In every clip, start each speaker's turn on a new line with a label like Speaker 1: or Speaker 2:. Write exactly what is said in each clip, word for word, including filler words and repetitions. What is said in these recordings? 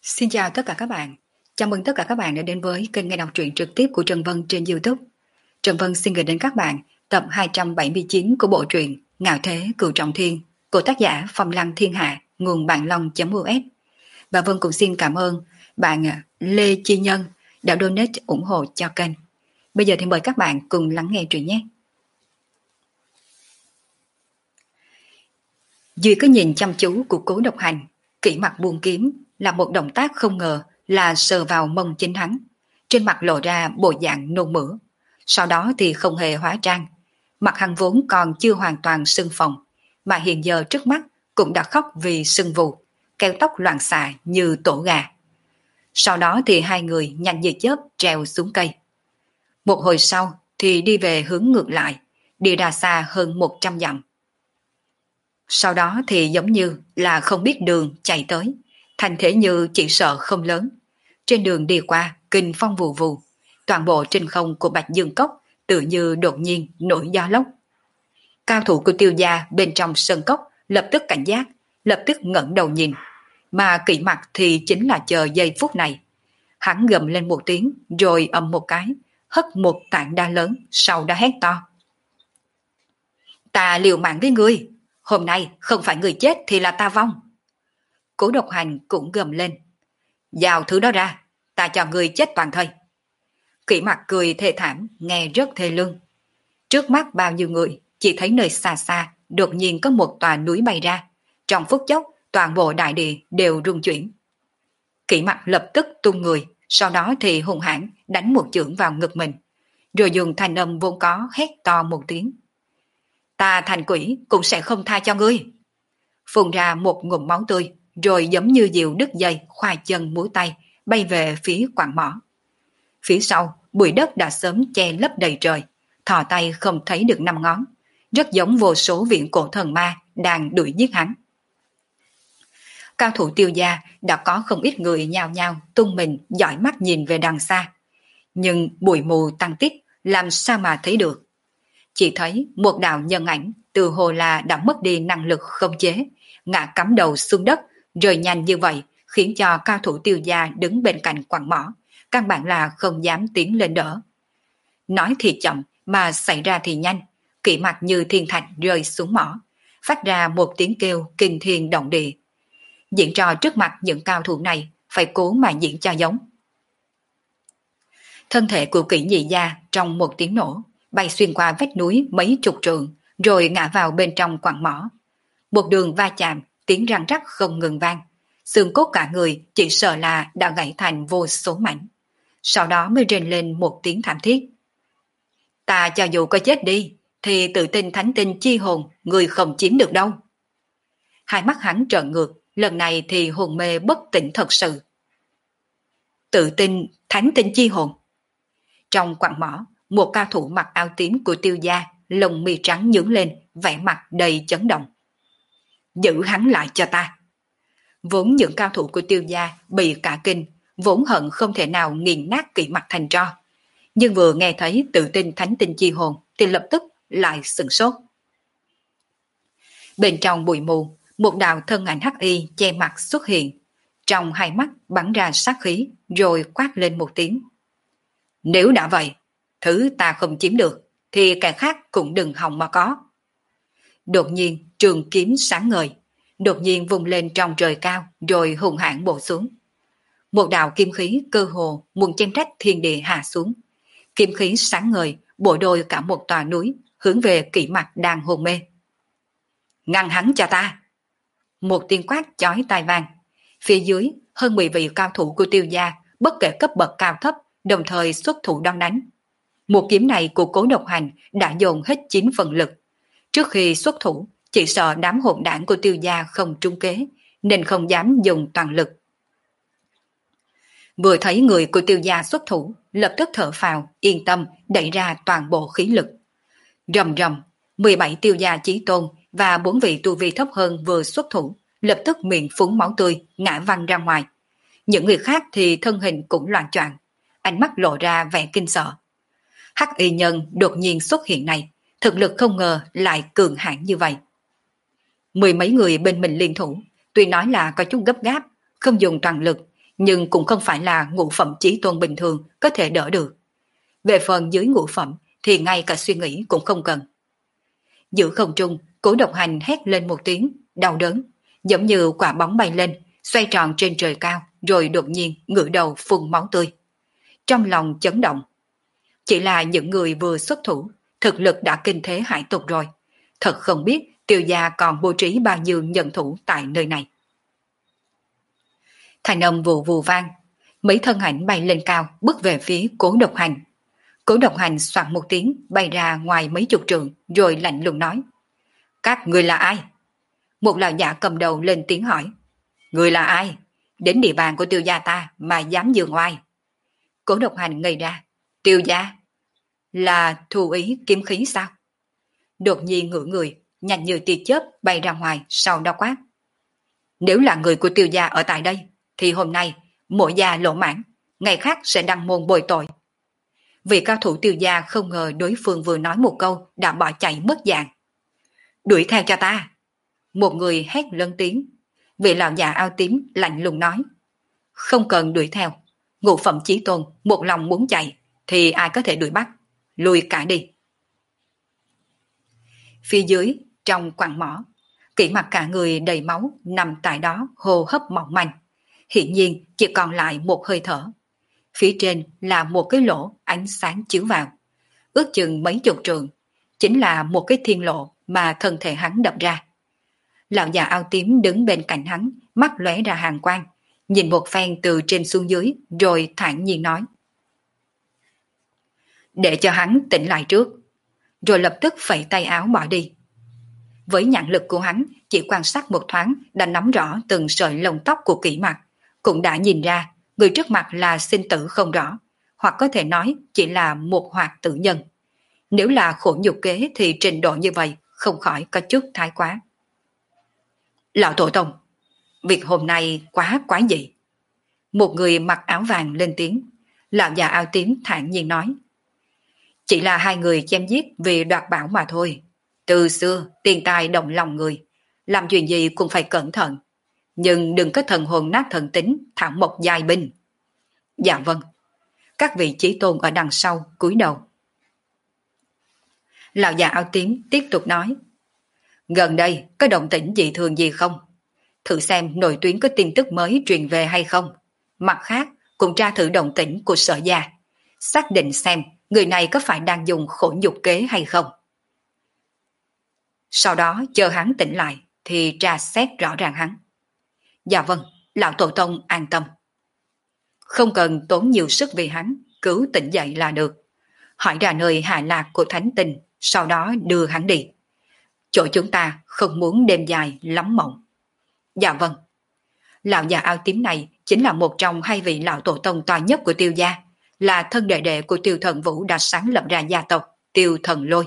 Speaker 1: Xin chào tất cả các bạn. Chào mừng tất cả các bạn đã đến với kênh nghe đọc truyện trực tiếp của Trần Vân trên YouTube. Trần Vân xin gửi đến các bạn tập hai trăm bảy mươi chín của bộ truyện Ngạo Thế Cửu Trọng Thiên của tác giả Phong Lăng Thiên Hạ, nguồn bạn long.us. Và Vân cũng xin cảm ơn bạn Lê Chi Nhân đã donate ủng hộ cho kênh. Bây giờ thì mời các bạn cùng lắng nghe truyện nhé. Duy có nhìn chăm chú của Cố Độc Hành, kỹ mặt buông kiếm là một động tác không ngờ là sờ vào mông chính hắn, trên mặt lộ ra bộ dạng nôn mửa. Sau đó thì không hề hóa trang, mặt hắn vốn còn chưa hoàn toàn sưng phồng, mà hiện giờ trước mắt cũng đã khóc vì sưng vù, keo tóc loạn xạ như tổ gà. Sau đó thì hai người nhanh như chớp trèo xuống cây. Một hồi sau thì đi về hướng ngược lại, đi ra xa hơn một trăm dặm. Sau đó thì giống như là không biết đường chạy tới, thành thế như chỉ sợ không lớn. Trên đường đi qua, kinh phong vù vù, toàn bộ trên không của Bạch Dương Cốc tự như đột nhiên nổi gió lốc. Cao thủ của Tiêu gia bên trong sân cốc lập tức cảnh giác, lập tức ngẩng đầu nhìn, mà Kỷ Mặc thì chính là chờ giây phút này. Hắn gầm lên một tiếng, rồi ầm một cái, hất một tảng đá lớn, sau đã hét to: "Ta liều mạng với ngươi, hôm nay không phải người chết thì là ta vong." Cố Độc Hành cũng gầm lên: "Giao thứ đó ra, ta cho ngươi chết toàn thây." Kỷ Mặc cười thê thảm, nghe rất thê lương. Trước mắt bao nhiêu người, chỉ thấy nơi xa xa đột nhiên có một tòa núi bay ra, trong phút chốc toàn bộ đại địa đều rung chuyển. Kỷ Mặc lập tức tung người, sau đó thì hung hãn đánh một chưởng vào ngực mình, rồi dùng thanh âm vốn có hét to một tiếng: "Ta thành quỷ cũng sẽ không tha cho ngươi." Phun ra một ngụm máu tươi, rồi giống như diều đứt dây, khoai chân múa tay bay về phía quặng mỏ. Phía sau, bụi đất đã sớm che lấp đầy trời, thò tay không thấy được năm ngón, rất giống vô số viện cổ thần ma đang đuổi giết hắn. Cao thủ Tiêu gia đã có không ít người nhao nhao tung mình dõi mắt nhìn về đằng xa, nhưng bụi mù tăng tít làm sao mà thấy được. Chỉ thấy một đạo nhân ảnh từ hồ là đã mất đi năng lực khống chế, ngã cắm đầu xuống đất, rời nhanh như vậy khiến cho cao thủ Tiêu gia đứng bên cạnh quặng mỏ căn bản là không dám tiến lên đỡ. Nói thì chậm mà xảy ra thì nhanh, Kỷ Mặc như thiên thạch rơi xuống mỏ, phát ra một tiếng kêu kinh thiên động địa. Diễn trò trước mặt những cao thủ này phải cố mà diễn cho giống. Thân thể của Kỷ Nhị gia trong một tiếng nổ bay xuyên qua vách núi mấy chục trượng, rồi ngã vào bên trong quặng mỏ. Một đường va chạm, tiếng răng rắc không ngừng vang, xương cốt cả người chỉ sợ là đã gãy thành vô số mảnh. Sau đó mới rên lên một tiếng thảm thiết: "Ta cho dù có chết đi, thì tự tin thánh tinh chi hồn người không chiếm được đâu." Hai mắt hắn trợn ngược, lần này thì hồn mê bất tỉnh thật sự. Tự tin thánh tinh chi hồn. Trong quặng mỏ, một cao thủ mặc áo tím của Tiêu gia, lông mi trắng nhướng lên, vẻ mặt đầy chấn động: "Giữ hắn lại cho ta." Vốn những cao thủ của Tiêu gia bị cả kinh, vốn hận không thể nào nghiền nát Kỷ Mặc thành tro, nhưng vừa nghe thấy tự tin thánh tinh chi hồn thì lập tức lại sửng sốt. Bên trong bụi mù, một đạo thân ảnh hắc y che mặt xuất hiện, trong hai mắt bắn ra sát khí, rồi quát lên một tiếng: "Nếu đã vậy, thứ ta không chiếm được thì kẻ khác cũng đừng hòng mà có." Đột nhiên trường kiếm sáng ngời, đột nhiên vùng lên trong trời cao, rồi hùng hãn bổ xuống. Một đạo kim khí cơ hồ muốn chém rách thiên địa hạ xuống. Kim khí sáng ngời bổ đôi cả một tòa núi, hướng về Kỷ Mặc đang hôn mê. "Ngăn hắn cho ta!" Một tiếng quát chói tai vang. Phía dưới hơn mười vị cao thủ của Tiêu gia, bất kể cấp bậc cao thấp, đồng thời xuất thủ đón đánh. Một kiếm này của Cố Độc Hành đã dồn hết chín phần lực. Trước khi xuất thủ, chỉ sợ đám hỗn đảng của Tiêu gia không trúng kế, nên không dám dùng toàn lực. Vừa thấy người của Tiêu gia xuất thủ, lập tức thở phào, yên tâm, đẩy ra toàn bộ khí lực. Rầm rầm, mười bảy Tiêu gia chí tôn và bốn vị tu vi thấp hơn vừa xuất thủ, lập tức miệng phúng máu tươi, ngã văng ra ngoài. Những người khác thì thân hình cũng loạn choạng, ánh mắt lộ ra vẻ kinh sợ. Hắc y nhân đột nhiên xuất hiện này, thực lực không ngờ lại cường hãn như vậy. Mười mấy người bên mình liên thủ, tuy nói là có chút gấp gáp, không dùng toàn lực, nhưng cũng không phải là ngũ phẩm chí tôn bình thường có thể đỡ được. Về phần dưới ngũ phẩm thì ngay cả suy nghĩ cũng không cần. Giữa không trung, Cố Độc Hành hét lên một tiếng, đau đớn, giống như quả bóng bay lên, xoay tròn trên trời cao, rồi đột nhiên ngửa đầu phun máu tươi. Trong lòng chấn động. Chỉ là những người vừa xuất thủ, thực lực đã kinh thế hải tục rồi. Thật không biết Tiêu gia còn bố trí bao nhiêu nhân thủ tại nơi này. Thành âm vù vù vang, mấy thân ảnh bay lên cao, bước về phía Cố Độc Hành. Cố Độc Hành soạn một tiếng, bay ra ngoài mấy chục trượng, rồi lạnh lùng nói: Các người là ai? Một lão giả cầm đầu lên tiếng hỏi: Người là ai? Đến địa bàn của Tiêu gia ta mà dám giương oai? Cố Độc Hành ngây ra: Tiêu gia? Là thù ý kiếm khí sao? Đột nhiên ngửa người, nhanh như tia chớp bay ra ngoài, sau đó quát: Nếu là người của Tiêu gia ở tại đây, thì hôm nay mỗi gia lỗ mãn, ngày khác sẽ đăng môn bồi tội. Vị cao thủ Tiêu gia không ngờ đối phương vừa nói một câu đã bỏ chạy mất dạng. Đuổi theo cho ta! Một người hét lớn tiếng. Vị lão già áo tím lạnh lùng nói: Không cần đuổi theo, ngũ phẩm chí tôn một lòng muốn chạy thì ai có thể đuổi bắt, lùi cả đi. Phía dưới, trong quặng mỏ, Kỷ Mặc cả người đầy máu nằm tại đó, hô hấp mỏng manh, hiển nhiên chỉ còn lại một hơi thở. Phía trên là một cái lỗ ánh sáng chiếu vào, ước chừng mấy chục trượng, chính là một cái thiên lộ mà thân thể hắn đập ra. Lão già áo tím đứng bên cạnh hắn, mắt lóe ra hàn quang, nhìn một phen từ trên xuống dưới, rồi thản nhiên nói: Để cho hắn tỉnh lại trước, rồi lập tức phẩy tay áo bỏ đi. Với nhãn lực của hắn, chỉ quan sát một thoáng đã nắm rõ từng sợi lông tóc của Kỷ Mặc, cũng đã nhìn ra người trước mặt là sinh tử không rõ, hoặc có thể nói chỉ là một hoạt tử nhân. Nếu là khổ nhục kế thì trình độ như vậy không khỏi có chút thái quá. Lão tổ tông, việc hôm nay quá quá dị. Một người mặc áo vàng lên tiếng. Lão già áo tím thản nhiên nói: Chỉ là hai người chém giết vì đoạt bảo mà thôi. Từ xưa tiền tài động lòng người, làm chuyện gì cũng phải cẩn thận, nhưng đừng có thần hồn nát thần tính, thẳng một giai binh. Dạ vâng. Các vị chí tôn ở đằng sau cúi đầu. Lão già áo tím tiếp tục nói: Gần đây có động tĩnh dị thường gì không? Thử xem nội tuyến có tin tức mới truyền về hay không. Mặt khác cũng tra thử động tĩnh của Sở gia, xác định xem người này có phải đang dùng khổ nhục kế hay không. Sau đó chờ hắn tỉnh lại thì tra xét rõ ràng hắn. Dạ vâng, lão tổ tông an tâm. Không cần tốn nhiều sức vì hắn, cứu tỉnh dậy là được. Hỏi ra nơi hạ lạc của thánh tình, sau đó đưa hắn đi. Chỗ chúng ta không muốn đêm dài lắm mộng. Dạ vâng. Lão già áo tím này chính là một trong hai vị lão tổ tông to nhất của Tiêu gia, là thân đệ đệ của Tiêu Thần Vũ đã sáng lập ra gia tộc Tiêu Thần Lôi.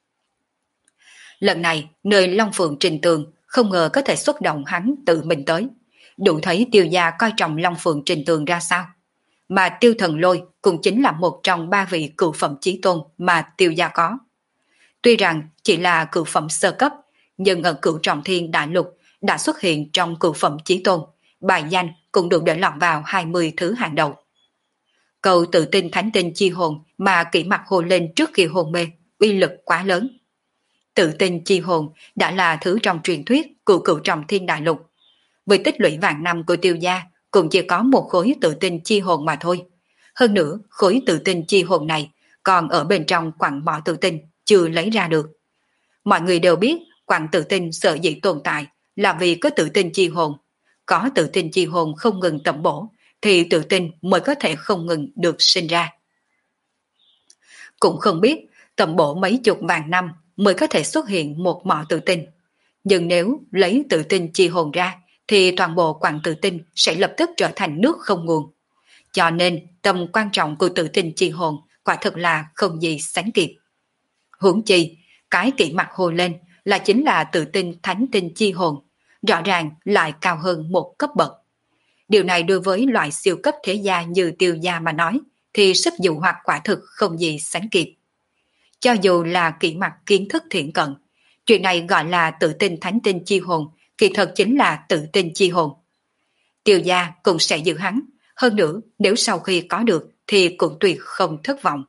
Speaker 1: Lần này nơi Long Phượng Trình Tường không ngờ có thể xuất động hắn tự mình tới, đủ thấy Tiêu gia coi trọng Long Phượng Trình Tường ra sao. Mà Tiêu Thần Lôi cũng chính là một trong ba vị cửu phẩm chí tôn mà Tiêu gia có. Tuy rằng chỉ là cửu phẩm sơ cấp, nhưng ở Cửu Trọng Thiên Đại Lục đã xuất hiện trong cửu phẩm chí tôn, bài danh cũng được để lọt vào hai mươi thứ hàng đầu. Câu tự tin thánh tinh chi hồn mà Kỷ Mặc hồ lên trước khi hôn mê, uy lực quá lớn. Tự tin chi hồn đã là thứ trong truyền thuyết của Cửu Trọng Thiên Đại Lục. Với tích lũy vạn năm của Tiêu gia cũng chỉ có một khối tự tin chi hồn mà thôi. Hơn nữa, khối tự tin chi hồn này còn ở bên trong quặng mỏ tự tin, chưa lấy ra được. Mọi người đều biết quặng tự tin sở dĩ tồn tại là vì có tự tin chi hồn. Có tự tin chi hồn không ngừng tẩm bổ, thì tự tin mới có thể không ngừng được sinh ra. Cũng không biết tẩm bổ mấy chục vạn năm mới có thể xuất hiện một mỏ tự tin. Nhưng nếu lấy tự tin chi hồn ra, thì toàn bộ quặng tự tin sẽ lập tức trở thành nước không nguồn. Cho nên tầm quan trọng của tự tin chi hồn quả thực là không gì sánh kịp. Huống chi, cái Kỷ Mặc hồ lên là chính là tự tin thánh tinh chi hồn, rõ ràng lại cao hơn một cấp bậc. Điều này đối với loại siêu cấp thế gia như Tiêu gia mà nói, thì sức dụ hoặc quả thực không gì sánh kịp. Cho dù là Kỷ Mặc kiến thức thiện cận, chuyện này gọi là tự tin thánh tinh chi hồn, kỳ thật chính là tự tin chi hồn. Tiêu gia cũng sẽ giữ hắn, hơn nữa nếu sau khi có được thì cũng tuyệt không thất vọng.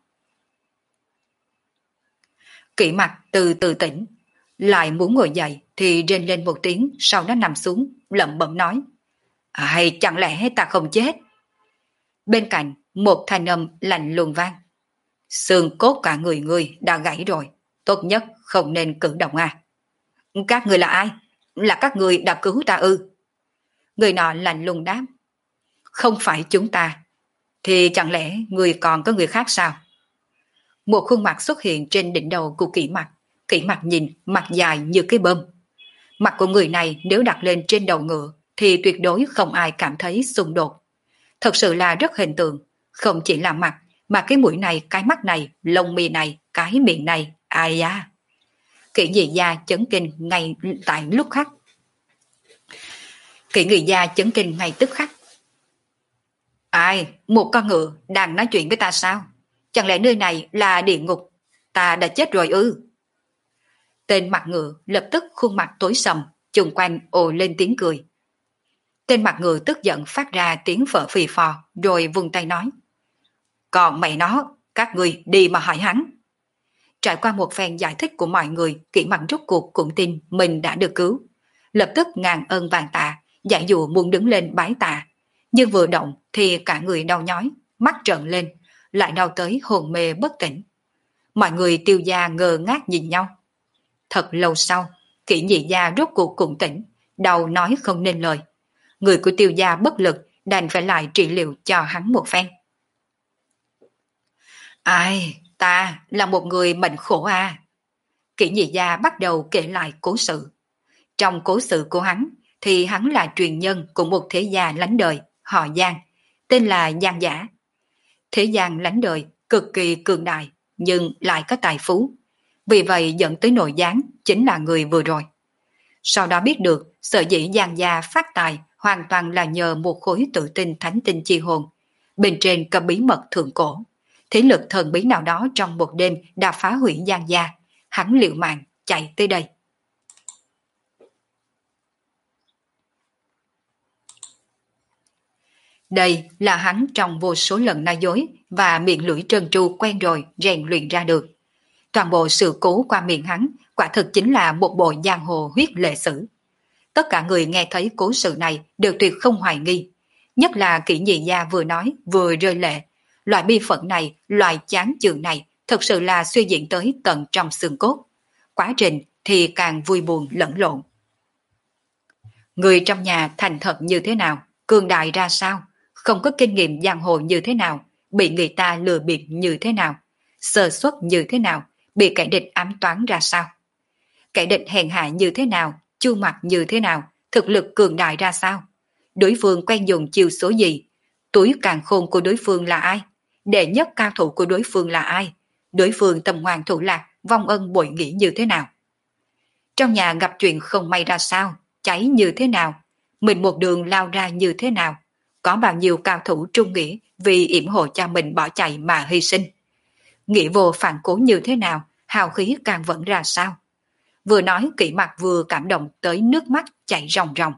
Speaker 1: Kỷ Mặc từ từ tỉnh, lại muốn ngồi dậy thì rên lên một tiếng, sau đó nằm xuống, lẩm bẩm nói: Hay chẳng lẽ ta không chết? Bên cạnh một thanh âm lạnh lùng vang: Xương cốt cả người ngươi đã gãy rồi, tốt nhất không nên cử động à. Các người là ai? Là các người đã cứu ta ư? Người nọ lạnh lùng đáp: Không phải chúng ta. Thì chẳng lẽ người còn có người khác sao? Một khuôn mặt xuất hiện trên đỉnh đầu của Kỷ Mặc. Kỷ Mặc nhìn, mặt dài như cái bơm. Mặt của người này nếu đặt lên trên đầu ngựa thì tuyệt đối không ai cảm thấy xung đột. Thật sự là rất hình tượng, không chỉ là mặt mà cái mũi này, cái mắt này, lông mi này, cái miệng này, ai da. Kỷ Nhị Gia chấn kinh ngay tại lúc khắc. Kỷ Nhị Gia chấn kinh ngay tức khắc. Ai, một con ngựa đang nói chuyện với ta sao? Chẳng lẽ nơi này là địa ngục? Ta đã chết rồi ư? Tên mặt ngựa lập tức khuôn mặt tối sầm, chung quanh ồ lên tiếng cười. Tên mặt ngựa tức giận phát ra tiếng phở phì phò, rồi vung tay nói: Còn mày nó, các ngươi đi mà hỏi hắn. Trải qua một phen giải thích của mọi người, Kỷ Mặc rốt cuộc cũng tin mình đã được cứu. Lập tức ngàn ơn vàng tạ, giải dụ muốn đứng lên bái tạ. Nhưng vừa động thì cả người đau nhói, mắt trợn lên, lại đau tới hồn mê bất tỉnh. Mọi người Tiêu gia ngơ ngác nhìn nhau. Thật lâu sau, Kỷ Nhị Gia rốt cuộc cũng tỉnh, đau nói không nên lời. Người của Tiêu gia bất lực đành phải lại trị liệu cho hắn một phen. Ai, ta là một người mệnh khổ à. Kỷ Nhị Gia bắt đầu kể lại cố sự. Trong cố sự của hắn thì hắn là truyền nhân của một thế gia lánh đời họ Giang, tên là Giang Giả. Thế gian lánh đời cực kỳ cường đại nhưng lại có tài phú, vì vậy dẫn tới nội gián chính là người vừa rồi. Sau đó biết được sở dĩ Giang gia phát tài hoàn toàn là nhờ một khối tự tinh thánh tinh chi hồn, bên trên có bí mật thượng cổ. Thế lực thần bí nào đó trong một đêm đã phá hủy Giang gia, hắn liều mạng chạy tới đây. Đây là hắn trong vô số lần nói dối và miệng lưỡi trơn tru quen rồi rèn luyện ra được. Toàn bộ sự cố qua miệng hắn quả thực chính là một bộ giang hồ huyết lệ sử. Tất cả người nghe thấy cố sự này đều tuyệt không hoài nghi. Nhất là Kỷ Nhị Gia vừa nói vừa rơi lệ. Loại bi phận này, loại chán chường này thật sự là suy diễn tới tận trong xương cốt. Quá trình thì càng vui buồn lẫn lộn. Người trong nhà thành thật như thế nào, cường đại ra sao, không có kinh nghiệm giang hồ như thế nào, bị người ta lừa bịp như thế nào, sơ suất như thế nào, bị kẻ địch ám toán ra sao. Kẻ địch hèn hạ như thế nào, chu mặt như thế nào, thực lực cường đại ra sao. Đối phương quen dùng chiêu số gì, túi càng khôn của đối phương là ai, đệ nhất cao thủ của đối phương là ai, đối phương tầm hoàng thủ lạc, vong ân bội nghĩa như thế nào. Trong nhà gặp chuyện không may ra sao, cháy như thế nào, mình một đường lao ra như thế nào, có bao nhiêu cao thủ trung nghĩa vì yểm hộ cha mình bỏ chạy mà hy sinh. Nghĩa vô phản cố như thế nào, hào khí càng vẫn ra sao. Vừa nói Kỷ Mặc vừa cảm động tới nước mắt chảy ròng ròng.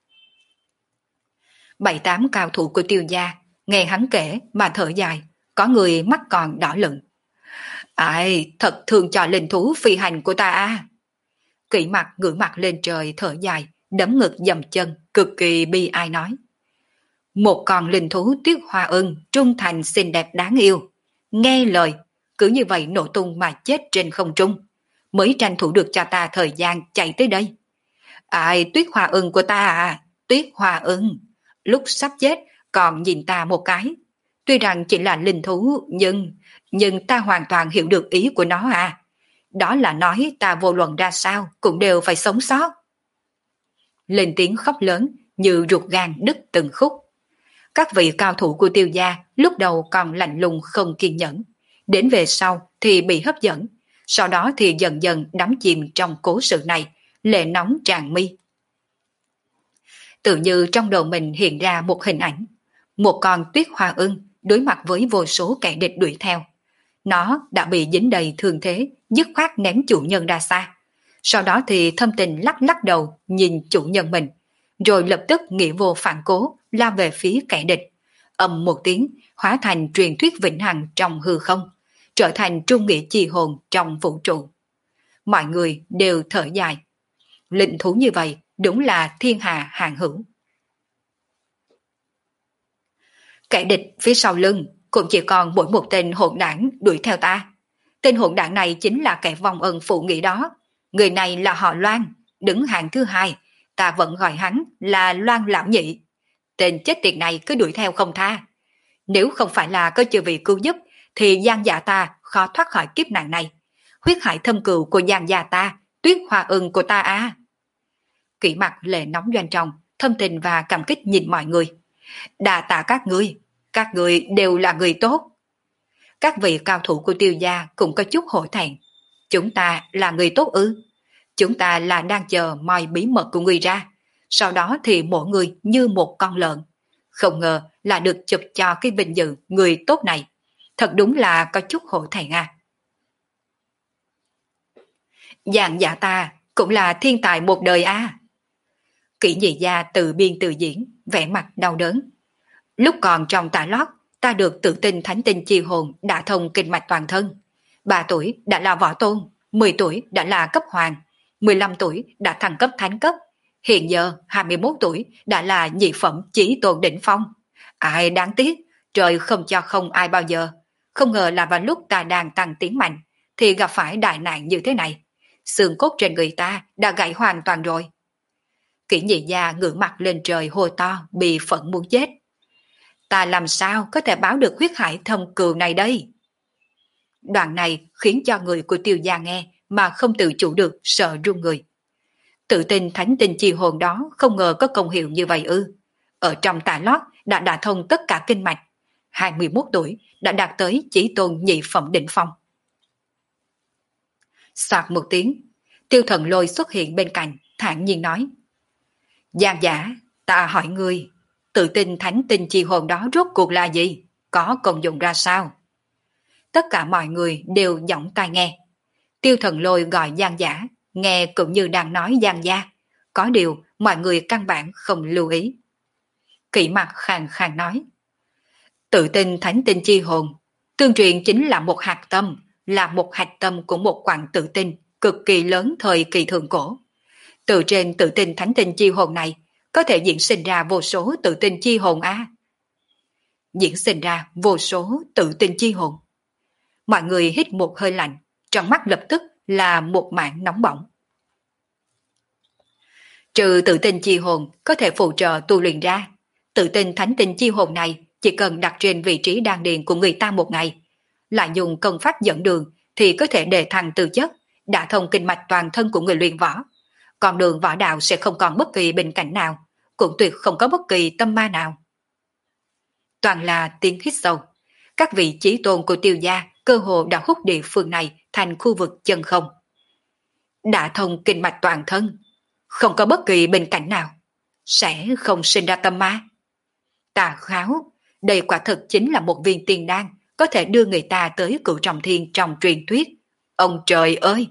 Speaker 1: Bảy tám cao thủ của Tiêu gia nghe hắn kể mà thở dài, có người mắt còn đỏ lựng. Ai, thật thương cho linh thú phi hành của ta à. Kỷ Mặc ngửa mặt lên trời thở dài, đấm ngực dầm chân, cực kỳ bi ai nói. Một con linh thú tuyết hoa ưng, trung thành xinh đẹp đáng yêu. Nghe lời, cứ như vậy nổ tung mà chết trên không trung. Mới tranh thủ được cho ta thời gian chạy tới đây. Ai, tuyết hoa ưng của ta à, tuyết hoa ưng. Lúc sắp chết còn nhìn ta một cái. Tuy rằng chỉ là linh thú, nhưng, nhưng ta hoàn toàn hiểu được ý của nó à. Đó là nói ta vô luận ra sao cũng đều phải sống sót. Lên tiếng khóc lớn như ruột gan đứt từng khúc. Các vị cao thủ của Tiêu gia lúc đầu còn lạnh lùng không kiên nhẫn, đến về sau thì bị hấp dẫn, sau đó thì dần dần đắm chìm trong cố sự này, lệ nóng tràn mi. Tự như trong đầu mình hiện ra một hình ảnh, một con tuyết hoa ưng đối mặt với vô số kẻ địch đuổi theo. Nó đã bị dính đầy thương thế, dứt khoát ném chủ nhân ra xa. Sau đó thì thâm tình lắc lắc đầu nhìn chủ nhân mình, rồi lập tức nghĩa vô phản cố lao về phía kẻ địch. Ầm một tiếng, hóa thành truyền thuyết vĩnh hằng trong hư không, trở thành trung nghĩa chi hồn trong vũ trụ. Mọi người đều thở dài. Linh thú như vậy đúng là thiên hà hàng hữu. Kẻ địch phía sau lưng cũng chỉ còn mỗi một tên hỗn đảng đuổi theo ta. Tên hỗn đảng này chính là kẻ vong ân phụ nghĩa đó. Người này là họ Loan, đứng hàng thứ hai. Ta vẫn gọi hắn là Loan Lão Nhị. Tên chết tiệt này cứ đuổi theo không tha. Nếu không phải là có chư vị cứu giúp, thì Giang gia ta khó thoát khỏi kiếp nạn này. Huyết hải thâm cừu của Giang gia ta, tuyết hoa ưng của ta à. Kỷ mặt lệ nóng doanh trọng, thâm tình và cảm kích nhìn mọi người. Đà tạ các ngươi, các ngươi đều là người tốt. Các vị cao thủ của Tiêu gia cũng có chút hổ thẹn. Chúng ta là người tốt ư? Chúng ta là đang chờ moi bí mật của ngươi ra. Sau đó thì mỗi người như một con lợn. Không ngờ là được chụp cho cái vinh dự người tốt này. Thật đúng là có chút hổ thẹn à. Giang dạ ta cũng là thiên tài một đời à. Kỷ nhị gia tự biên tự diễn, vẻ mặt đau đớn. Lúc còn trong tà lót, ta được tự tin thánh tinh chi hồn đã thông kinh mạch toàn thân. Ba tuổi đã là võ tôn, mười tuổi đã là cấp hoàng, mười lăm tuổi đã thăng cấp thánh cấp. Hiện giờ hai mươi mốt tuổi đã là nhị phẩm chí tôn đỉnh phong. Ai đáng tiếc, trời không cho không ai bao giờ. Không ngờ là vào lúc ta đang tăng tiến mạnh, thì gặp phải đại nạn như thế này. Xương cốt trên người ta đã gãy hoàn toàn rồi. Kỷ nhị gia ngửa mặt lên trời hô to, bị phẫn muốn chết. Ta làm sao có thể báo được huyết hải thâm cừu này đây? Đoạn này khiến cho người của Tiêu gia nghe mà không tự chủ được sợ run người. Tự tin thánh tinh chi hồn đó không ngờ có công hiệu như vậy ư. Ở trong tà lót đã đả thông tất cả kinh mạch. hai mươi mốt tuổi đã đạt tới chí tôn nhị phẩm đỉnh phong. Soạt một tiếng, Tiêu Thần Lôi xuất hiện bên cạnh, thản nhiên nói. Giang giả, ta hỏi ngươi, tự tin thánh tinh chi hồn đó rốt cuộc là gì? Có công dụng ra sao? Tất cả mọi người đều giọng tai nghe. Tiêu Thần Lôi gọi Giang giả, nghe cũng như đang nói Giang gia. Có điều mọi người căn bản không lưu ý. Kỷ mặt khàn khàn nói. Tự tin thánh tinh chi hồn, tương truyền chính là một hạt tâm, là một hạt tâm của một quặng tự tin cực kỳ lớn thời kỳ thượng cổ. Từ trên tự tin thánh tinh chi hồn này, có thể diễn sinh ra vô số tự tin chi hồn á. Diễn sinh ra vô số tự tin chi hồn. Mọi người hít một hơi lạnh, trong mắt lập tức là một mảng nóng bỏng. Trừ tự tin chi hồn có thể phụ trợ tu luyện ra, tự tin thánh tinh chi hồn này chỉ cần đặt trên vị trí đan điền của người ta một ngày, lại dùng công pháp dẫn đường thì có thể đề thăng tư chất, đả thông kinh mạch toàn thân của người luyện võ. Con đường võ đạo sẽ không còn bất kỳ bình cảnh nào, cũng tuyệt không có bất kỳ tâm ma nào. Toàn là tiếng hít sâu. Các vị chí tôn của Tiêu gia cơ hồ đã hút địa phương này thành khu vực chân không. Đả thông kinh mạch toàn thân, không có bất kỳ bình cảnh nào, sẽ không sinh ra tâm ma. Tà kháo, đây quả thực chính là một viên tiên đan, có thể đưa người ta tới cửu trọng thiên trong truyền thuyết. Ông trời ơi!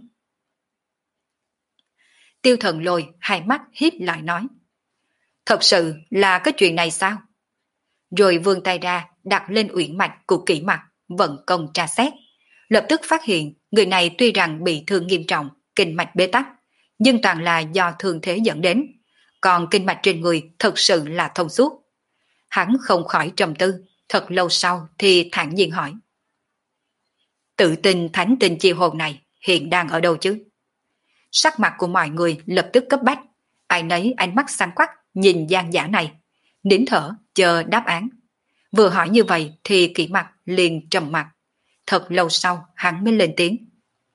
Speaker 1: Tiêu Thần Lôi hai mắt híp lại nói. Thật sự là cái chuyện này sao? Rồi vươn tay ra đặt lên uyển mạch của Kỷ mặt, vận công tra xét. Lập tức phát hiện người này tuy rằng bị thương nghiêm trọng, kinh mạch bế tắc, nhưng toàn là do thương thế dẫn đến. Còn kinh mạch trên người thật sự là thông suốt. Hắn không khỏi trầm tư, thật lâu sau thì thản nhiên hỏi. Tự tin thánh tinh chi hồn này hiện đang ở đâu chứ? Sắc mặt của mọi người lập tức cấp bách, ai nấy ánh mắt sáng quắc nhìn Giang giả này, nín thở chờ đáp án. Vừa hỏi như vậy thì Kỷ mặt liền trầm mặt. Thật lâu sau hắn mới lên tiếng.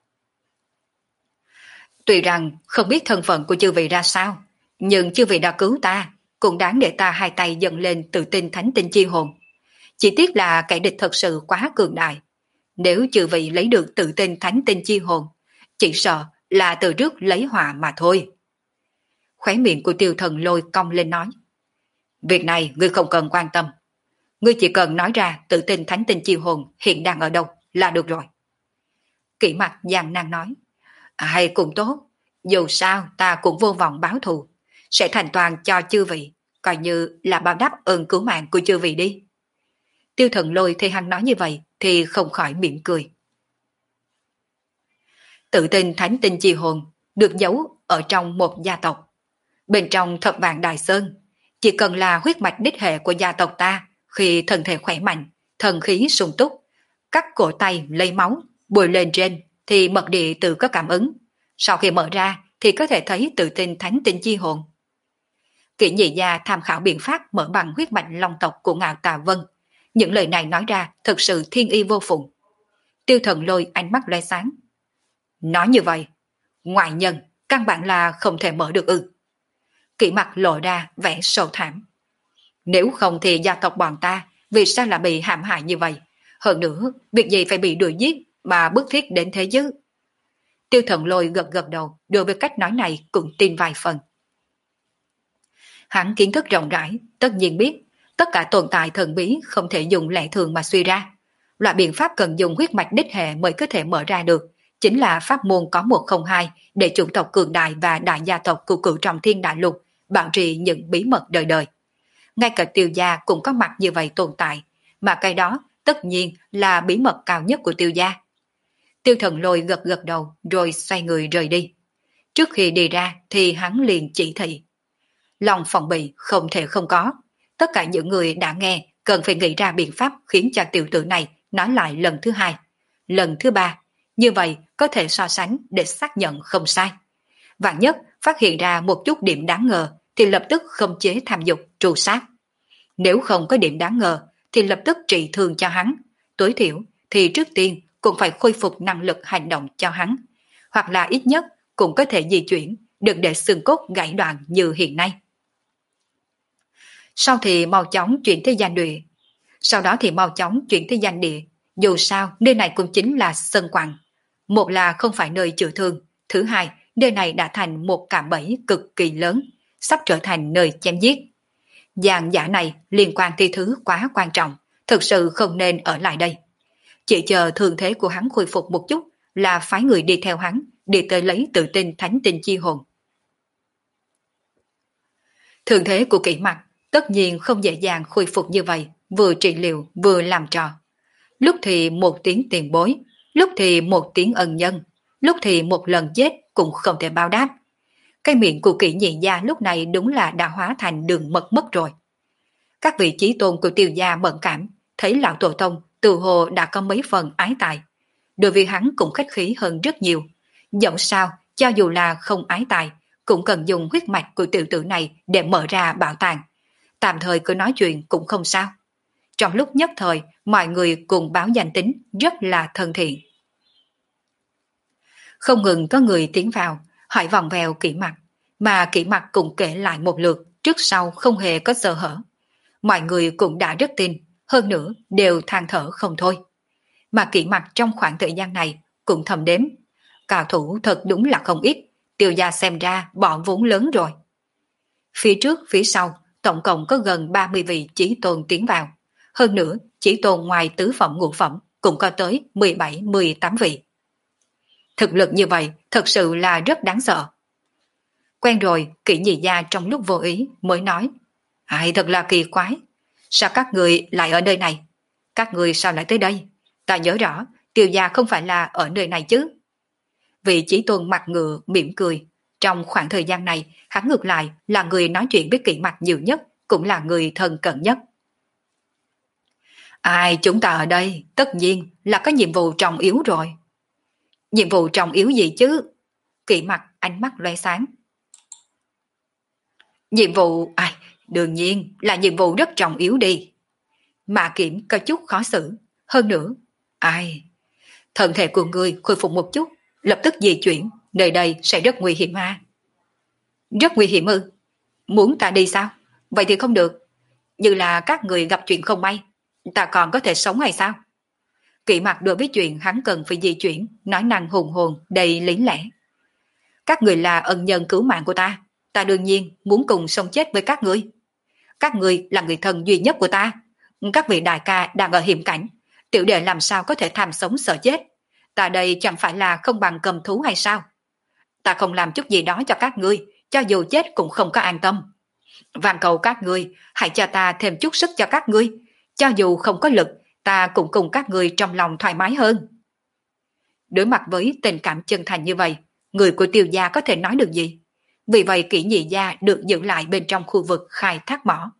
Speaker 1: Tuy rằng không biết thân phận của chư vị ra sao, nhưng chư vị đã cứu ta, cũng đáng để ta hai tay dâng lên tự tin thánh tinh chi hồn. Chỉ tiếc là kẻ địch thật sự quá cường đại. Nếu chư vị lấy được tự tin thánh tinh chi hồn, chỉ sợ là từ trước lấy họa mà thôi. Khóe miệng của Tiêu Thần Lôi cong lên nói. Việc này ngươi không cần quan tâm. Ngươi chỉ cần nói ra tự tin thánh tinh chi hồn hiện đang ở đâu là được rồi. Kỷ mặt gian nan nói. Ai cũng tốt, dù sao ta cũng vô vọng báo thù. sẽ thành toàn cho chư vị, coi như là báo đáp ơn cứu mạng của chư vị đi. Tiêu Thần Lôi thấy hắn nói như vậy thì không khỏi mỉm cười. Tự tin thánh tinh chi hồn được giấu ở trong một gia tộc. Bên trong thập vạn đại sơn, chỉ cần là huyết mạch đích hệ của gia tộc ta, khi thân thể khỏe mạnh, thần khí sung túc, cắt cổ tay lấy máu, bôi lên trên thì mật địa tự có cảm ứng. Sau khi mở ra thì có thể thấy tự tin thánh tinh chi hồn. Kỷ Nhị Gia tham khảo biện pháp mở bằng huyết mạch long tộc của Ngạo Tà Vân. Những lời này nói ra thực sự thiên y vô phùng. Tiêu Thần Lôi ánh mắt lóe sáng. Nói như vậy, ngoại nhân căn bản là không thể mở được ư? Kỷ Mặc lộ ra vẻ sầu thảm. Nếu không thì gia tộc bọn ta vì sao lại bị hãm hại như vậy? Hơn nữa, việc gì phải bị đuổi giết mà bức thiết đến thế chứ? Tiêu Thần Lôi gật gật đầu, đối với cách nói này cũng tin vài phần. Hắn kiến thức rộng rãi, tất nhiên biết tất cả tồn tại thần bí không thể dùng lẽ thường mà suy ra. Loại biện pháp cần dùng huyết mạch đích hệ mới có thể mở ra được, chính là pháp môn có một không hai để chủng tộc cường đại và đại gia tộc của cửu trọng thiên đại lục bảo trì những bí mật đời đời. Ngay cả Tiêu gia cũng có mặt như vậy tồn tại, mà cái đó tất nhiên là bí mật cao nhất của Tiêu gia. Tiêu Thần Lôi gật gật đầu rồi xoay người rời đi. Trước khi đi ra thì hắn liền chỉ thị. Lòng phòng bị không thể không có. Tất cả những người đã nghe cần phải nghĩ ra biện pháp khiến cho tiểu tử này nói lại lần thứ hai, lần thứ ba. Như vậy có thể so sánh để xác nhận không sai. Vạn nhất phát hiện ra một chút điểm đáng ngờ thì lập tức khống chế tham dục tru sát. Nếu không có điểm đáng ngờ thì lập tức trị thương cho hắn. Tối thiểu thì trước tiên cũng phải khôi phục năng lực hành động cho hắn. Hoặc là ít nhất cũng có thể di chuyển, đừng để xương cốt gãy đoạn như hiện nay. Sau thì mau chóng chuyển tới danh địa. Sau đó thì mau chóng chuyển tới danh địa. Dù sao nơi này cũng chính là sân quặng. Một là không phải nơi chữa thương. Thứ hai, nơi này đã thành một cạm bẫy cực kỳ lớn, sắp trở thành nơi chém giết. Giàn giả này liên quan thi thứ quá quan trọng, thực sự không nên ở lại đây. Chỉ chờ thương thế của hắn khôi phục một chút là phái người đi theo hắn, đi tới lấy tự tin thánh tinh chi hồn. Thương thế của Kỷ Mặc tất nhiên không dễ dàng khôi phục như vậy, vừa trị liệu vừa làm trò. Lúc thì một tiếng tiền bối, lúc thì một tiếng ân nhân, lúc thì một lần chết cũng không thể báo đáp. Cái miệng của Kỷ Nhị Gia lúc này đúng là đã hóa thành đường mật mất rồi. Các vị chí tôn của Tiêu gia bận cảm, thấy lão tổ tông từ hồ đã có mấy phần ái tài. Đối với hắn cũng khách khí hơn rất nhiều. Dẫu sao, cho dù là không ái tài, cũng cần dùng huyết mạch của tiểu tử này để mở ra bảo tàng. Tạm thời cứ nói chuyện cũng không sao. Trong lúc nhất thời, mọi người cùng báo danh tính rất là thân thiện. Không ngừng có người tiến vào, hỏi vòng vèo Kỷ Mặc, mà Kỷ Mặc cũng kể lại một lượt, trước sau không hề có sơ hở. Mọi người cũng đã rất tin, hơn nữa đều than thở không thôi. Mà Kỷ Mặc trong khoảng thời gian này cũng thầm đếm, cao thủ thật đúng là không ít, Tiêu gia xem ra bỏ vốn lớn rồi. Phía trước phía sau tổng cộng có gần ba mươi vị chí tôn tiến vào, hơn nữa chí tôn ngoài tứ phẩm ngũ phẩm cũng có tới mười bảy mười tám vị. Thực lực như vậy thật sự là rất đáng sợ. Quen rồi, Kỷ Nhị Gia trong lúc vô ý mới nói, ai thật là kỳ quái, sao các người lại ở nơi này? Các người sao lại tới đây? Ta nhớ rõ, Tiêu gia không phải là ở nơi này chứ? Vị chí tôn mặt ngựa mỉm cười. Trong khoảng thời gian này, hắn ngược lại là người nói chuyện với Kỷ Mặc nhiều nhất, cũng là người thân cận nhất. Ai chúng ta ở đây, tất nhiên là có nhiệm vụ trọng yếu rồi. Nhiệm vụ trọng yếu gì chứ? Kỷ Mặc ánh mắt lóe sáng. Nhiệm vụ, ai, đương nhiên là nhiệm vụ rất trọng yếu đi. Mã Kiểm có chút khó xử. Hơn nữa, ai, thân thể của người khôi phục một chút, lập tức di chuyển, nơi đây sẽ rất nguy hiểm ha. Rất nguy hiểm ư? Muốn ta đi sao? Vậy thì không được. Như là các người gặp chuyện không may, ta còn có thể sống hay sao? Kỷ Mặc đối với chuyện hắn cần phải di chuyển, nói năng hùng hồn, đầy lý lẽ. Các người là ân nhân cứu mạng của ta, ta đương nhiên muốn cùng sống chết với các người. Các người là người thân duy nhất của ta. Các vị đại ca đang ở hiểm cảnh, tiểu đệ làm sao có thể tham sống sợ chết? Ta đây chẳng phải là không bằng cầm thú hay sao? Ta không làm chút gì đó cho các ngươi, cho dù chết cũng không có an tâm. Van cầu các ngươi, hãy cho ta thêm chút sức cho các ngươi, cho dù không có lực, ta cũng cùng các ngươi trong lòng thoải mái hơn. Đối mặt với tình cảm chân thành như vậy, người của Tiêu gia có thể nói được gì? Vì vậy Kỷ Nhị gia được giữ lại bên trong khu vực khai thác mỏ.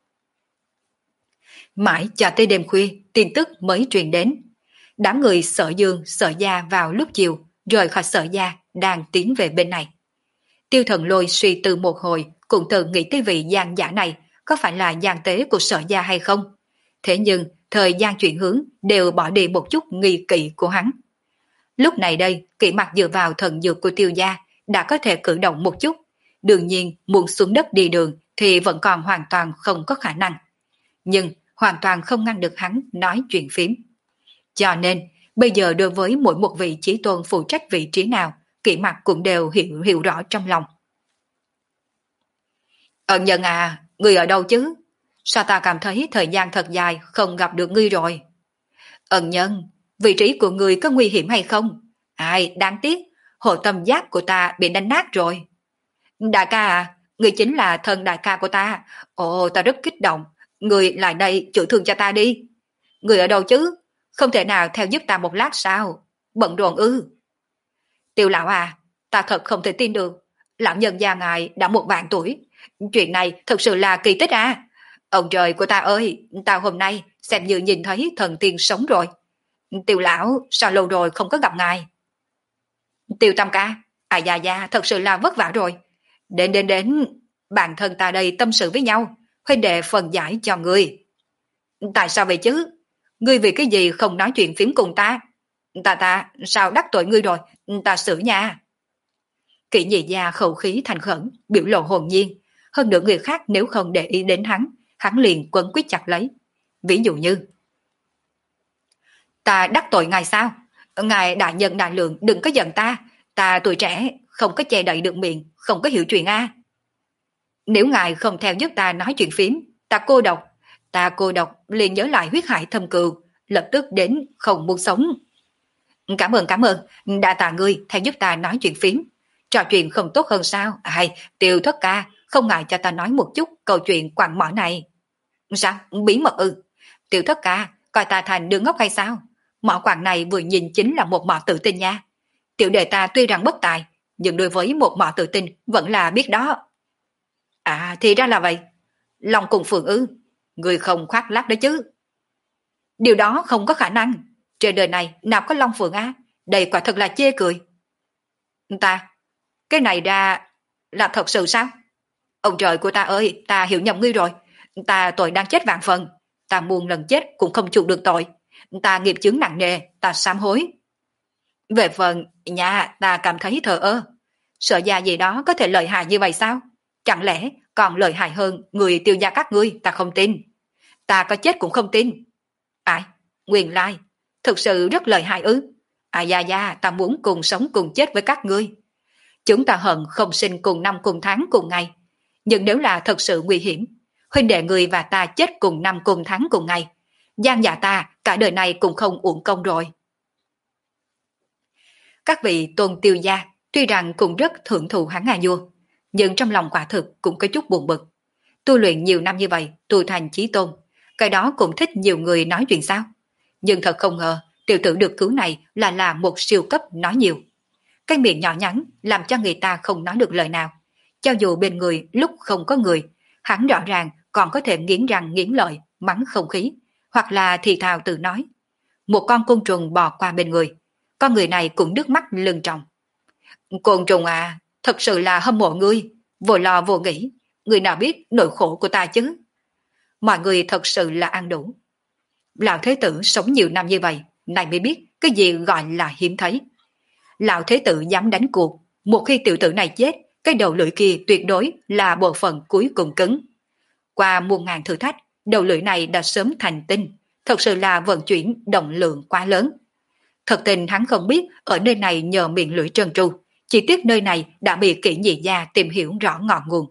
Speaker 1: Mãi cho tới đêm khuya, tin tức mới truyền đến. Đám người Sở Dương, Sở Gia vào lúc chiều, rời khỏi Sở Gia, đang tiến về bên này. Tiêu Thần Lôi suy tư một hồi, cũng tự nghĩ tới vị gian giả này có phải là gian tế của Sở Gia hay không. Thế nhưng, thời gian chuyển hướng đều bỏ đi một chút nghi kỵ của hắn. Lúc này đây, Kỷ Mặc dựa vào thần dược của Tiêu gia đã có thể cử động một chút. Đương nhiên, muốn xuống đất đi đường thì vẫn còn hoàn toàn không có khả năng. Nhưng hoàn toàn không ngăn được hắn nói chuyện phím. Cho nên, bây giờ đối với mỗi một vị chí tôn phụ trách vị trí nào, Kỷ Mặc cũng đều hiểu hiểu rõ trong lòng. Ân nhân à, ngươi ở đâu chứ? Sao ta cảm thấy thời gian thật dài không gặp được ngươi rồi? Ân nhân, vị trí của ngươi có nguy hiểm hay không? Ai, đáng tiếc, hộ tâm giáp của ta bị đánh nát rồi. Đại ca à, ngươi chính là thân đại ca của ta. Ồ, ta rất kích động. Ngươi lại đây chữa thương cho ta đi. Ngươi ở đâu chứ? Không thể nào theo giúp ta một lát sao? Bận rộn ư? Tiêu lão à, ta thật không thể tin được. Lão nhân gia ngài đã một vạn tuổi. Chuyện này thật sự là kỳ tích à. Ông trời của ta ơi, ta hôm nay xem như nhìn thấy thần tiên sống rồi. Tiêu lão, sao lâu rồi không có gặp ngài? Tiêu Tam ca, à già già thật sự là vất vả rồi. Đến đến đến, bản thân ta đây tâm sự với nhau, huynh đệ phần giải cho ngươi. Tại sao vậy chứ? Ngươi vì cái gì không nói chuyện phím cùng ta? Ta ta, sao đắc tội ngươi rồi? Ta xử nha. Kỷ Nhị gia khẩu khí thành khẩn, biểu lộ hồn nhiên. Hơn nữa người khác nếu không để ý đến hắn, hắn liền quấn quýt chặt lấy. Ví dụ như, ta đắc tội ngài sao? Ngài đại nhân đại lượng đừng có giận ta. Ta tuổi trẻ, không có che đậy được miệng, không có hiểu chuyện a. Nếu ngài không theo giúp ta nói chuyện phím, ta cô độc. Ta cô độc liền nhớ lại huyết hải thâm cừu, lập tức đến không muốn sống. Cảm ơn cảm ơn, đã tạ ngươi theo giúp ta nói chuyện phím. Trò chuyện không tốt hơn sao? Ai, Tiêu thất ca, không ngại cho ta nói một chút câu chuyện quặng mỏ này. Sao? Bí mật ư? Tiêu thất ca, coi ta thành đứa ngốc hay sao? Mỏ quặng này vừa nhìn chính là một mỏ tự tin nha. Tiểu đệ ta tuy rằng bất tài, nhưng đối với một mỏ tự tin vẫn là biết đó. À, thì ra là vậy. Long cùng phượng ư? Người không khoác lác đó chứ. Điều đó không có khả năng. Trên đời này nào có long phượng á? Đây quả thật là chê cười. Ta, cái này ra là thật sự sao? Ông trời của ta ơi, ta hiểu nhầm ngươi rồi. Ta tội đang chết vạn phần. Ta muôn lần chết cũng không chịu được tội. Ta nghiệp chướng nặng nề, ta sám hối. Về phần nhà, ta cảm thấy thờ ơ. Sợ gia gì đó có thể lợi hại như vậy sao? Chẳng lẽ còn lợi hại hơn người Tiêu gia các ngươi? Ta không tin. Ta có chết cũng không tin. Ai? Nguyên lai, thực sự rất lợi hại ư? À gia gia, ta muốn cùng sống cùng chết với các ngươi. Chúng ta hận không sinh cùng năm cùng tháng cùng ngày. Nhưng nếu là thật sự nguy hiểm, huynh đệ người và ta chết cùng năm cùng tháng cùng ngày, Giang nhà ta cả đời này cũng không uổng công rồi. Các vị tôn Tiêu gia tuy rằng cũng rất thưởng thụ hắn A vua, nhưng trong lòng quả thực cũng có chút buồn bực. Tu luyện nhiều năm như vậy, tu thành chí tôn, cái đó cũng thích nhiều người nói chuyện sao? Nhưng thật không ngờ, tiểu tử được cứu này là là một siêu cấp nói nhiều. Cái miệng nhỏ nhắn làm cho người ta không nói được lời nào. Cho dù bên người lúc không có người, hắn rõ ràng còn có thể nghiến răng nghiến lợi, mắng không khí, hoặc là thì thào tự nói. Một con côn trùng bò qua bên người, con người này cũng nước mắt lưng tròng. Côn trùng à, thật sự là hâm mộ ngươi, vô lo vô nghĩ, người nào biết nỗi khổ của ta chứ. Mọi người thật sự là ăn đủ. Lão Thế Tử sống nhiều năm như vậy, này mới biết cái gì gọi là hiếm thấy. Lão Thế Tử dám đánh cuộc, một khi tiểu tử này chết, cái đầu lưỡi kia tuyệt đối là bộ phận cuối cùng cứng. Qua muôn ngàn thử thách, đầu lưỡi này đã sớm thành tinh, thật sự là vận chuyển động lượng quá lớn. Thật tình hắn không biết ở nơi này nhờ miệng lưỡi trơn tru, chỉ tiếc nơi này đã bị Kỷ Nhị gia tìm hiểu rõ ngọn nguồn.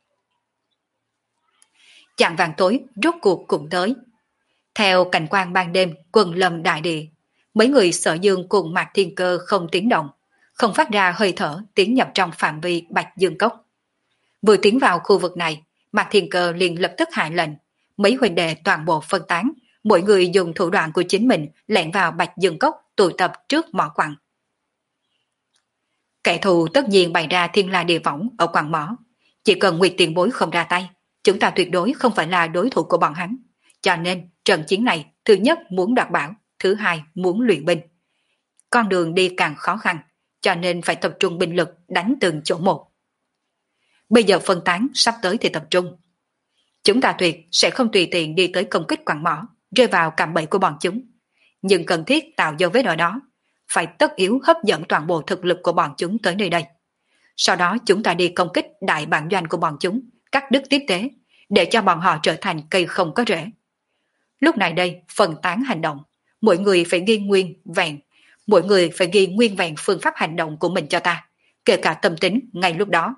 Speaker 1: Chạng vàng tối rốt cuộc cũng tới. Theo cảnh quan ban đêm quần lâm đại địa, mấy người Sở Dương cùng Mạc Thiên Cơ không tiếng động, không phát ra hơi thở tiến nhập trong phạm vi Bạch Dương Cốc. Vừa tiến vào khu vực này, Mạc Thiên Cơ liền lập tức hạ lệnh, mấy huynh đệ toàn bộ phân tán, mỗi người dùng thủ đoạn của chính mình lẻn vào Bạch Dương Cốc tụ tập trước mỏ quặng. Kẻ thù tất nhiên bày ra thiên la địa võng ở quặng mỏ, chỉ cần Nguyệt Tiền Bối không ra tay, chúng ta tuyệt đối không phải là đối thủ của bọn hắn. Cho nên trận chiến này, thứ nhất muốn đoạt bảo, thứ hai muốn luyện binh. Con đường đi càng khó khăn, cho nên phải tập trung binh lực đánh từng chỗ một. Bây giờ phân tán, sắp tới thì tập trung. Chúng ta tuyệt sẽ không tùy tiện đi tới công kích quặng mỏ, rơi vào cạm bẫy của bọn chúng. Nhưng cần thiết tạo dấu vết ở đó, phải tất yếu hấp dẫn toàn bộ thực lực của bọn chúng tới nơi đây. Sau đó chúng ta đi công kích đại bản doanh của bọn chúng, cắt đứt tiếp tế, để cho bọn họ trở thành cây không có rễ. Lúc này đây, phân tán hành động, mỗi người phải ghi nguyên vẹn, mỗi người phải ghi nguyên vẹn phương pháp hành động của mình cho ta, kể cả tâm tính ngay lúc đó.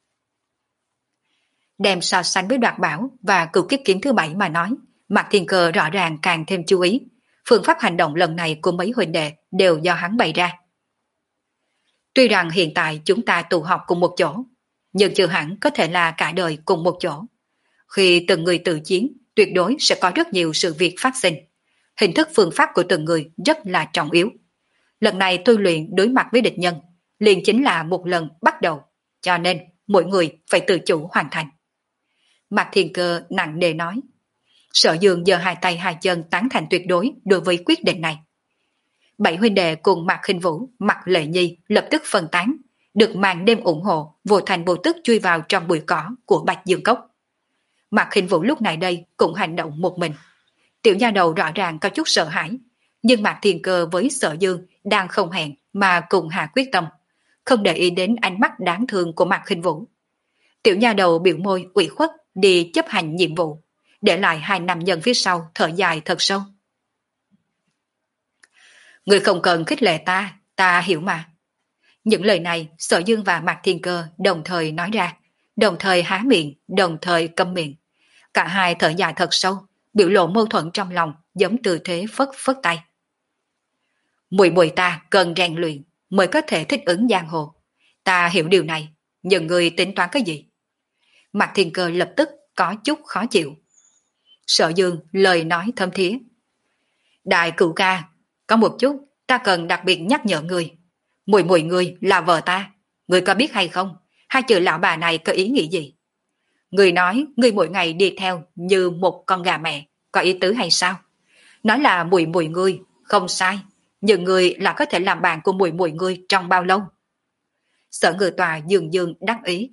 Speaker 1: Đem so sánh với đoạt bảo và cựu kiếp kiếm thứ bảy mà nói, Mạc Thiên Cơ rõ ràng càng thêm chú ý, phương pháp hành động lần này của mấy huynh đệ đều do hắn bày ra. Tuy rằng hiện tại chúng ta tụ họp cùng một chỗ, nhưng chưa hẳn có thể là cả đời cùng một chỗ. Khi từng người tự chiến, tuyệt đối sẽ có rất nhiều sự việc phát sinh. Hình thức phương pháp của từng người rất là trọng yếu. Lần này tôi luyện đối mặt với địch nhân, liền chính là một lần bắt đầu, cho nên mỗi người phải tự chủ hoàn thành. Mạc Thiên Cơ nặng nề nói. Sở Dương giơ hai tay hai chân tán thành tuyệt đối đối với quyết định này. Bảy huynh đệ cùng Mạc Khinh Vũ, Mạc Lệ Nhi lập tức phân tán, được màn đêm ủng hộ, vô thành vô tức chui vào trong bụi cỏ của Bạch Dương Cốc. Mạc Khinh Vũ lúc này đây cũng hành động một mình. Tiểu nha đầu rõ ràng có chút sợ hãi, nhưng Mạc Thiên Cơ với Sở Dương đang không hẹn mà cùng hạ quyết tâm, không để ý đến ánh mắt đáng thương của Mạc Khinh Vũ. Tiểu nha đầu biểu môi ủy khuất đi chấp hành nhiệm vụ, để lại hai nam nhân phía sau thở dài thật sâu. Người không cần khích lệ ta, ta hiểu mà. Những lời này Sở Dương và Mạc Thiên Cơ đồng thời nói ra, đồng thời há miệng, đồng thời câm miệng. Cả hai thở dài thật sâu, biểu lộ mâu thuẫn trong lòng, giống tư thế phất phất tay. Muội muội ta cần rèn luyện mới có thể thích ứng giang hồ. Ta hiểu điều này, nhưng người tính toán cái gì? Mạc Thiên Cơ lập tức có chút khó chịu. Sở Dương lời nói thâm thía. Đại cửu ca, có một chút ta cần đặc biệt nhắc nhở người. Muội muội người là vợ ta, người có biết hay không? Hai chữ lão bà này có ý nghĩ gì? Người nói người mỗi ngày đi theo như một con gà mẹ, có ý tứ hay sao? Nói là muội muội người, không sai, nhưng người là có thể làm bạn của muội muội người trong bao lâu? Sở Ngự Tòa dường dường đắc ý.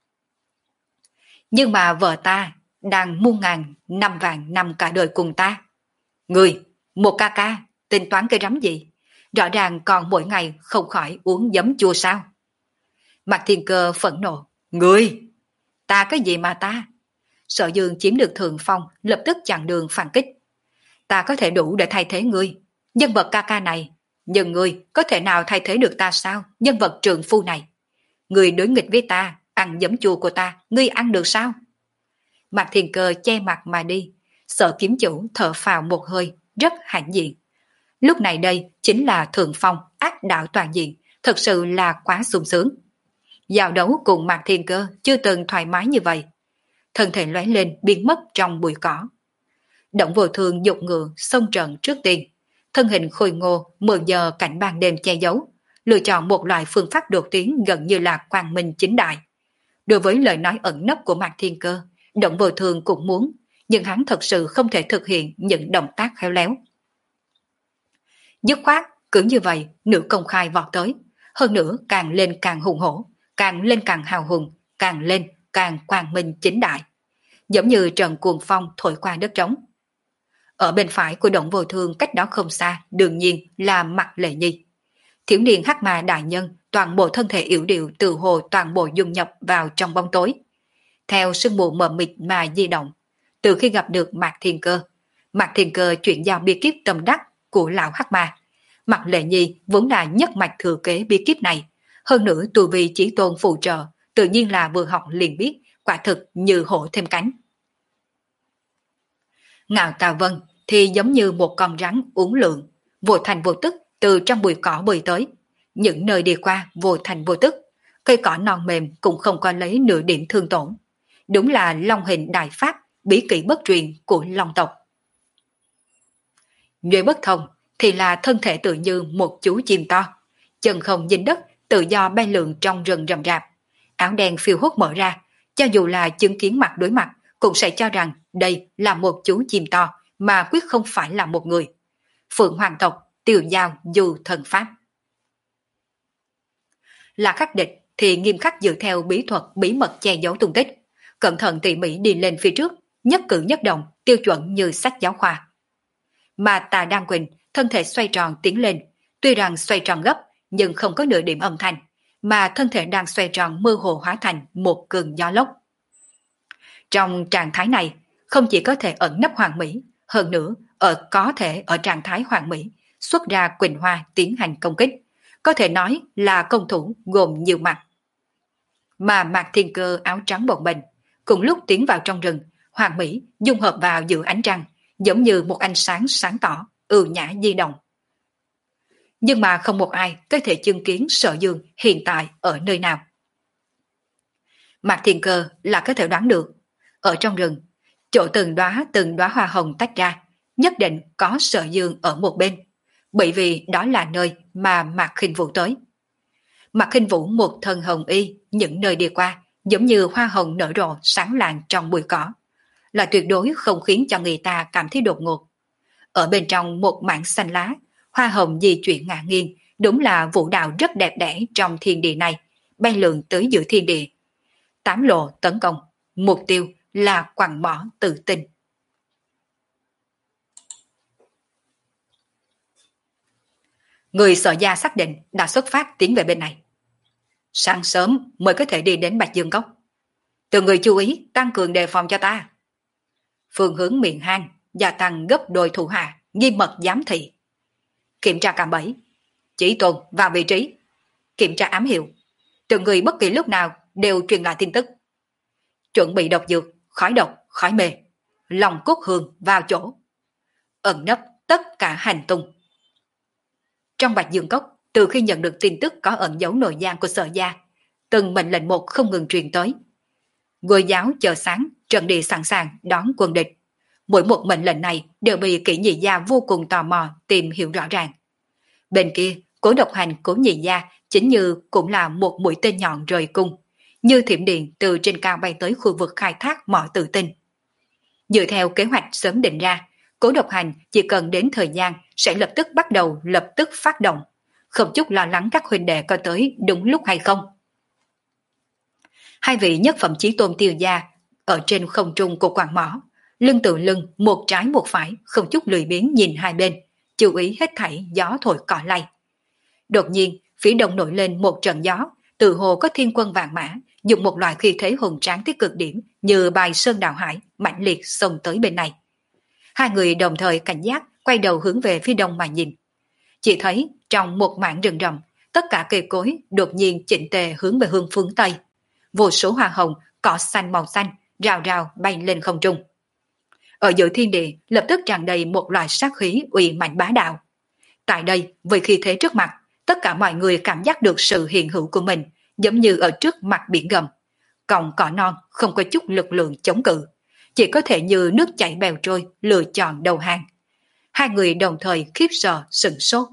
Speaker 1: Nhưng mà vợ ta đang muôn ngàn năm vàng năm cả đời cùng ta. Người, một ca ca, tính toán cái rắm gì? Rõ ràng còn mỗi ngày không khỏi uống giấm chua sao? Mạc Thiên Cơ phẫn nộ. Người, ta cái gì mà ta? Sở Dương chiếm được thượng phong, lập tức chặn đường phản kích. Ta có thể đủ để thay thế ngươi, nhân vật ca ca này, nhưng ngươi có thể nào thay thế được ta sao? Nhân vật trượng phu này. Ngươi đối nghịch với ta, ăn giấm chua của ta, ngươi ăn được sao? Mạc Thiên Cơ che mặt mà đi, Sở kiếm chủ thở phào một hơi, rất hãnh diện. Lúc này đây chính là thượng phong, ác đạo toàn diện, thật sự là quá sung sướng. Giao đấu cùng Mạc Thiên Cơ chưa từng thoải mái như vậy. Thân thể lóe lên biến mất trong bụi cỏ. Động Vô Thương dục ngựa xông trận trước tiên, thân hình khôi ngô mượn giờ cảnh ban đêm che giấu, lựa chọn một loại phương pháp đột tiến gần như là quang minh chính đại. Đối với lời nói ẩn nấp của Mạc Thiên Cơ, Động Vô Thương cũng muốn, nhưng hắn thật sự không thể thực hiện những động tác khéo léo. Dứt khoát, cứ như vậy, nữ công khai vọt tới, hơn nữa càng lên càng hùng hổ, càng lên càng hào hùng, càng lên càng quang minh chính đại, giống như trận cuồng phong thổi qua đất trống. Ở bên phải của Động Vô Thương cách đó không xa, đương nhiên là Mạc Lệ Nhi. Thiếu niên hắc ma đại nhân, toàn bộ thân thể yểu điệu từ hồ toàn bộ dung nhập vào trong bóng tối. Theo sương mù mờ mịt mà di động, từ khi gặp được Mạc Thiên Cơ, Mạc Thiên Cơ chuyển giao bí kíp tâm đắc của lão hắc ma. Mạc Lệ Nhi vốn là nhất mạch thừa kế bí kíp này, hơn nữa tu vi chí tôn phụ trợ, tự nhiên là vừa học liền biết, quả thực như hổ thêm cánh. Ngạo Tà Vân thì giống như một con rắn uốn lượn, vô thành vô tức từ trong bụi cỏ bơi tới, những nơi đi qua vô thành vô tức, cây cỏ non mềm cũng không có lấy nửa điểm thương tổn. Đúng là long hình đại pháp, bí kỹ bất truyền của long tộc. Nhuệ bất thông thì là thân thể tự như một chú chim to, chân không dính đất, tự do bay lượn trong rừng rậm rạp. Áo đen phiêu hốt mở ra, cho dù là chứng kiến mặt đối mặt, cũng sẽ cho rằng đây là một chú chim to, mà quyết không phải là một người. Phượng hoàng tộc, Tiều Giao dù thần pháp. Là khắc địch thì nghiêm khắc dựa theo bí thuật bí mật che giấu tung tích, cẩn thận tỉ mỉ đi lên phía trước, nhất cử nhất động tiêu chuẩn như sách giáo khoa. Mà Tà Đan Quỳnh thân thể xoay tròn tiến lên, tuy rằng xoay tròn gấp nhưng không có nửa điểm âm thanh, mà thân thể đang xoay tròn mơ hồ hóa thành một cơn gió lốc. Trong trạng thái này, không chỉ có thể ẩn nấp hoàn mỹ, hơn nữa ở có thể ở trạng thái hoàn mỹ xuất ra Quỳnh Hoa tiến hành công kích, có thể nói là công thủ gồm nhiều mặt. Mà Mạc Thiên Cơ áo trắng bồng bềnh, cùng lúc tiến vào trong rừng, hoàn mỹ dung hợp vào giữa ánh trăng, giống như một ánh sáng sáng tỏ, ưu nhã di động. Nhưng mà không một ai có thể chứng kiến Sở Dương hiện tại ở nơi nào. Mạc Thiên Cơ là có thể đoán được, ở trong rừng, chỗ từng đóa từng đóa hoa hồng tách ra, nhất định có Sở Dương ở một bên, bởi vì đó là nơi mà Mạc Khinh Vũ tới. Mạc Khinh Vũ một thân hồng y, những nơi đi qua, giống như hoa hồng nở rộ sáng lạng trong bụi cỏ, là tuyệt đối không khiến cho người ta cảm thấy đột ngột. Ở bên trong một mảng xanh lá, hoa hồng di chuyển ngả nghiêng, đúng là vũ đạo rất đẹp đẽ trong thiên địa này, bay lượn tới giữa thiên địa. Tám lộ tấn công, mục tiêu là quặng mỏ tự tin. Người Sở Gia xác định đã xuất phát tiến về bên này. Sáng sớm mới có thể đi đến Bạch Dương Cốc. Từ người chú ý tăng cường đề phòng cho ta. Phương hướng miệng hang gia tăng gấp đôi thủ hạ, nghiêm mật giám thị. Kiểm tra cạm bẫy, chỉ tồn vào vị trí. Kiểm tra ám hiệu, từng người bất kỳ lúc nào đều truyền lại tin tức. Chuẩn bị độc dược, khói độc, khói mê, lòng cốt hương vào chỗ. Ẩn nấp tất cả hành tung. Trong Bạch Dương Cốc, từ khi nhận được tin tức có ẩn dấu nội gián của Sở Gia, từng mệnh lệnh một không ngừng truyền tới. Ngôi giáo chờ sáng, trận địa sẵn sàng đón quân địch. Mỗi một mệnh lệnh này đều bị Kỷ Nhị Gia vô cùng tò mò tìm hiểu rõ ràng. Bên kia, Cố Độc Hành Cố Nhị Gia chính như cũng là một mũi tên nhọn rời cung, như thiểm điện từ trên cao bay tới khu vực khai thác mỏ tự tinh. Dựa theo kế hoạch sớm định ra, Cố Độc Hành chỉ cần đến thời gian sẽ lập tức bắt đầu lập tức phát động, không chút lo lắng các huynh đệ có tới đúng lúc hay không. Hai vị nhất phẩm chí tôn Tiêu Gia ở trên không trung của quặng mỏ, lưng tự lưng một trái một phải, không chút lười biếng nhìn hai bên, chú ý hết thảy gió thổi cỏ lay. Đột nhiên phía đông nổi lên một trận gió, tự hồ có thiên quân vạn mã dùng một loại khí thế hùng tráng tới cực điểm như bài sơn đào hải mãnh liệt xông tới bên này. Hai người đồng thời cảnh giác quay đầu hướng về phía đông mà nhìn, chỉ thấy trong một mảng rừng rậm, tất cả cây cối đột nhiên chỉnh tề hướng về hướng phương tây. Vô số hoa hồng, cỏ xanh màu xanh, rào rào bay lên không trung. Ở giữa thiên địa lập tức tràn đầy một loại sát khí uy mạnh bá đạo. Tại đây, với khí thế trước mặt, tất cả mọi người cảm giác được sự hiện hữu của mình, giống như ở trước mặt biển gầm. Cọng cỏ non không có chút lực lượng chống cự, chỉ có thể như nước chảy bèo trôi lựa chọn đầu hàng. Hai người đồng thời khiếp sợ sửng sốt.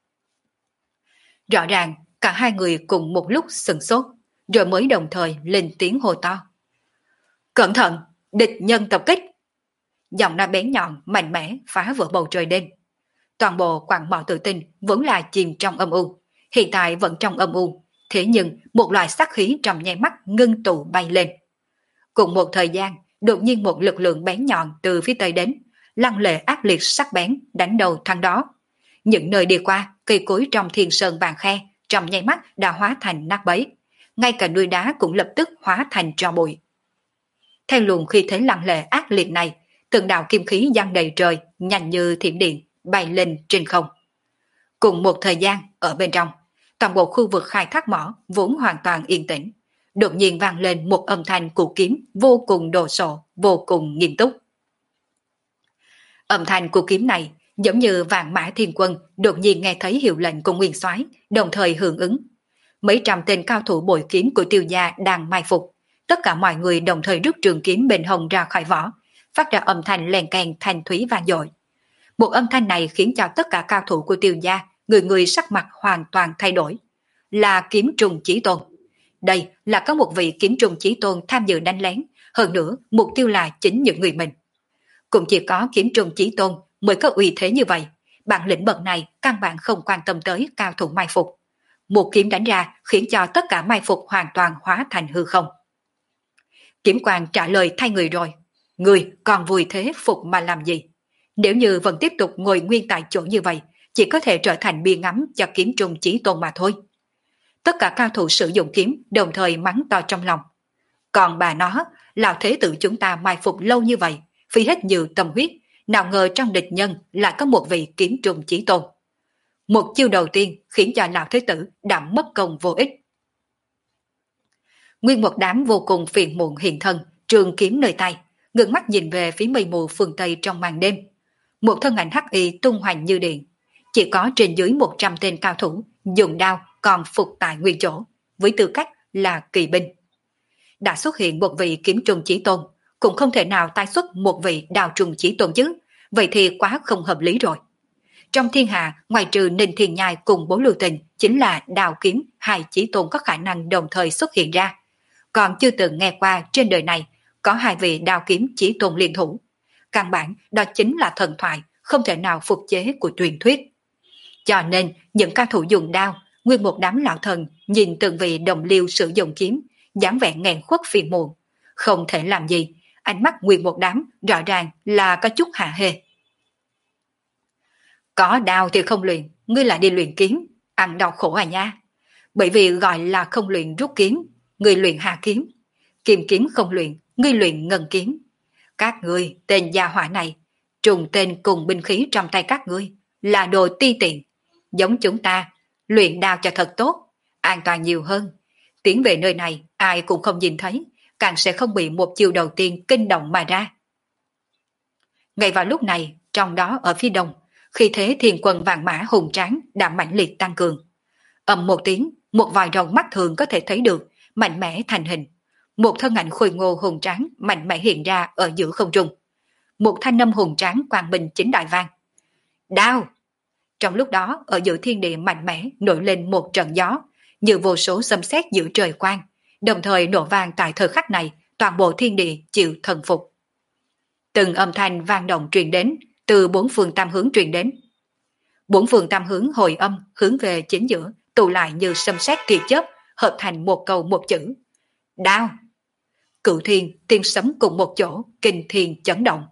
Speaker 1: Rõ ràng cả hai người cùng một lúc sửng sốt, rồi mới đồng thời lên tiếng hô to. Cẩn thận, địch nhân tập kích! Giọng nói bén nhọn mạnh mẽ phá vỡ bầu trời đêm. Toàn bộ quặng mỏ tự tin vẫn là chìm trong âm u, hiện tại vẫn trong âm u, thế nhưng một loại sát khí trong nháy mắt ngưng tụ bay lên. Cùng một thời gian, đột nhiên một lực lượng bén nhọn từ phía tây đến, lăng lệ ác liệt sắc bén đánh đầu thằng đó. Những nơi đi qua, cây cối trong thiên sơn vàng khe trong nháy mắt đã hóa thành nát bấy, ngay cả núi đá cũng lập tức hóa thành tro bụi. Theo luồng khí thế lăng lệ ác liệt này, từng đạo kim khí giăng đầy trời, nhanh như thiểm điện bay lên trên không. Cùng một thời gian ở bên trong, toàn bộ khu vực khai thác mỏ vốn hoàn toàn yên tĩnh, đột nhiên vang lên một âm thanh cụ kiếm vô cùng đồ sộ, vô cùng nghiêm túc. Âm thanh của kiếm này giống như vạn mã thiên quân đột nhiên nghe thấy hiệu lệnh của nguyên soái, đồng thời hưởng ứng. mấy trăm tên cao thủ bội kiếm của Tiêu gia đang mai phục. Tất cả mọi người đồng thời rút trường kiếm bên hông ra khỏi vỏ, phát ra âm thanh len keng thanh thúy vang dội. Một âm thanh này khiến cho tất cả cao thủ của Tiêu gia, người người sắc mặt hoàn toàn thay đổi. Là kiếm trùng chí tôn. Đây là có một vị kiếm trùng chí tôn tham dự đánh lén, hơn nữa mục tiêu là chính những người mình. Cũng chỉ có kiếm trùng chí tôn mới có uy thế như vậy, bản lĩnh bậc này căn bản không quan tâm tới cao thủ mai phục. Một kiếm đánh ra khiến cho tất cả mai phục hoàn toàn hóa thành hư không. Kiếm quan trả lời thay người rồi. Người còn vui thế phục mà làm gì? Nếu như vẫn tiếp tục ngồi nguyên tại chỗ như vậy, chỉ có thể trở thành bia ngắm cho kiếm trùng chí tôn mà thôi. Tất cả cao thủ sử dụng kiếm đồng thời mắng to trong lòng. Còn bà nó, lão thế tử chúng ta mai phục lâu như vậy, phí hết nhiều tâm huyết, nào ngờ trong địch nhân lại có một vị kiếm trùng chí tôn. Một chiêu đầu tiên khiến cho lão thế tử đã mất công vô ích. Nguyên một đám vô cùng phiền muộn hiện thân, trường kiếm nơi tay, ngước mắt nhìn về phía mây mù phương Tây trong màn đêm. Một thân ảnh hắc y tung hoành như điện, chỉ có trên dưới một trăm tên cao thủ dùng đao còn phục tại nguyên chỗ, với tư cách là kỳ binh. Đã xuất hiện một vị kiếm trùng chí tôn, cũng không thể nào tái xuất một vị đao trùng chí tôn chứ, vậy thì quá không hợp lý rồi. Trong thiên hạ, ngoài trừ Ninh Thiên Nhai cùng Bố Lưu Tình, chính là đao kiếm hai chí tôn có khả năng đồng thời xuất hiện ra. Còn chưa từng nghe qua trên đời này có hai vị đao kiếm chí tôn liên thủ. Căn bản đó chính là thần thoại, không thể nào phục chế của truyền thuyết. Cho nên những cao thủ dùng đao, nguyên một đám lão thần nhìn từng vị đồng liêu sử dụng kiếm, dáng vẻ nghẹn khuất phiền muộn, không thể làm gì, ánh mắt nguyên một đám rõ ràng là có chút hạ hê. Có đao thì không luyện, ngươi lại đi luyện kiếm, ăn đau khổ à nha. Bởi vì gọi là không luyện rút kiếm, ngươi luyện hạ kiếm. Kim kiếm không luyện, ngươi luyện ngân kiếm. Các ngươi, tên gia hỏa này, trùng tên cùng binh khí trong tay các ngươi, là đồ ti tiện. Giống chúng ta, luyện đao cho thật tốt, an toàn nhiều hơn. Tiến về nơi này, ai cũng không nhìn thấy, càng sẽ không bị một chiêu đầu tiên kinh động mà ra. Ngay vào lúc này, trong đó ở phía đông, khi thế thiên quân vạn mã hùng tráng đã mạnh liệt tăng cường. Ầm một tiếng, một vài rồng mắt thường có thể thấy được, mạnh mẽ thành hình. Một thân ảnh khôi ngô hùng tráng mạnh mẽ hiện ra ở giữa không trung. Một thanh âm hùng tráng quang minh chính đại vang. Đao! Trong lúc đó, ở giữa thiên địa mạnh mẽ nổi lên một trận gió, như vô số xâm xét giữa trời quang, đồng thời nổ vang tại thời khắc này, toàn bộ thiên địa chịu thần phục. Từng âm thanh vang động truyền đến, từ bốn phương tam hướng truyền đến. Bốn phương tam hướng hồi âm hướng về chính giữa, tụ lại như xâm xét tia chớp, hợp thành một câu một chữ. Đao! Cửu thiên, tiên sấm cùng một chỗ, kinh thiên chấn động.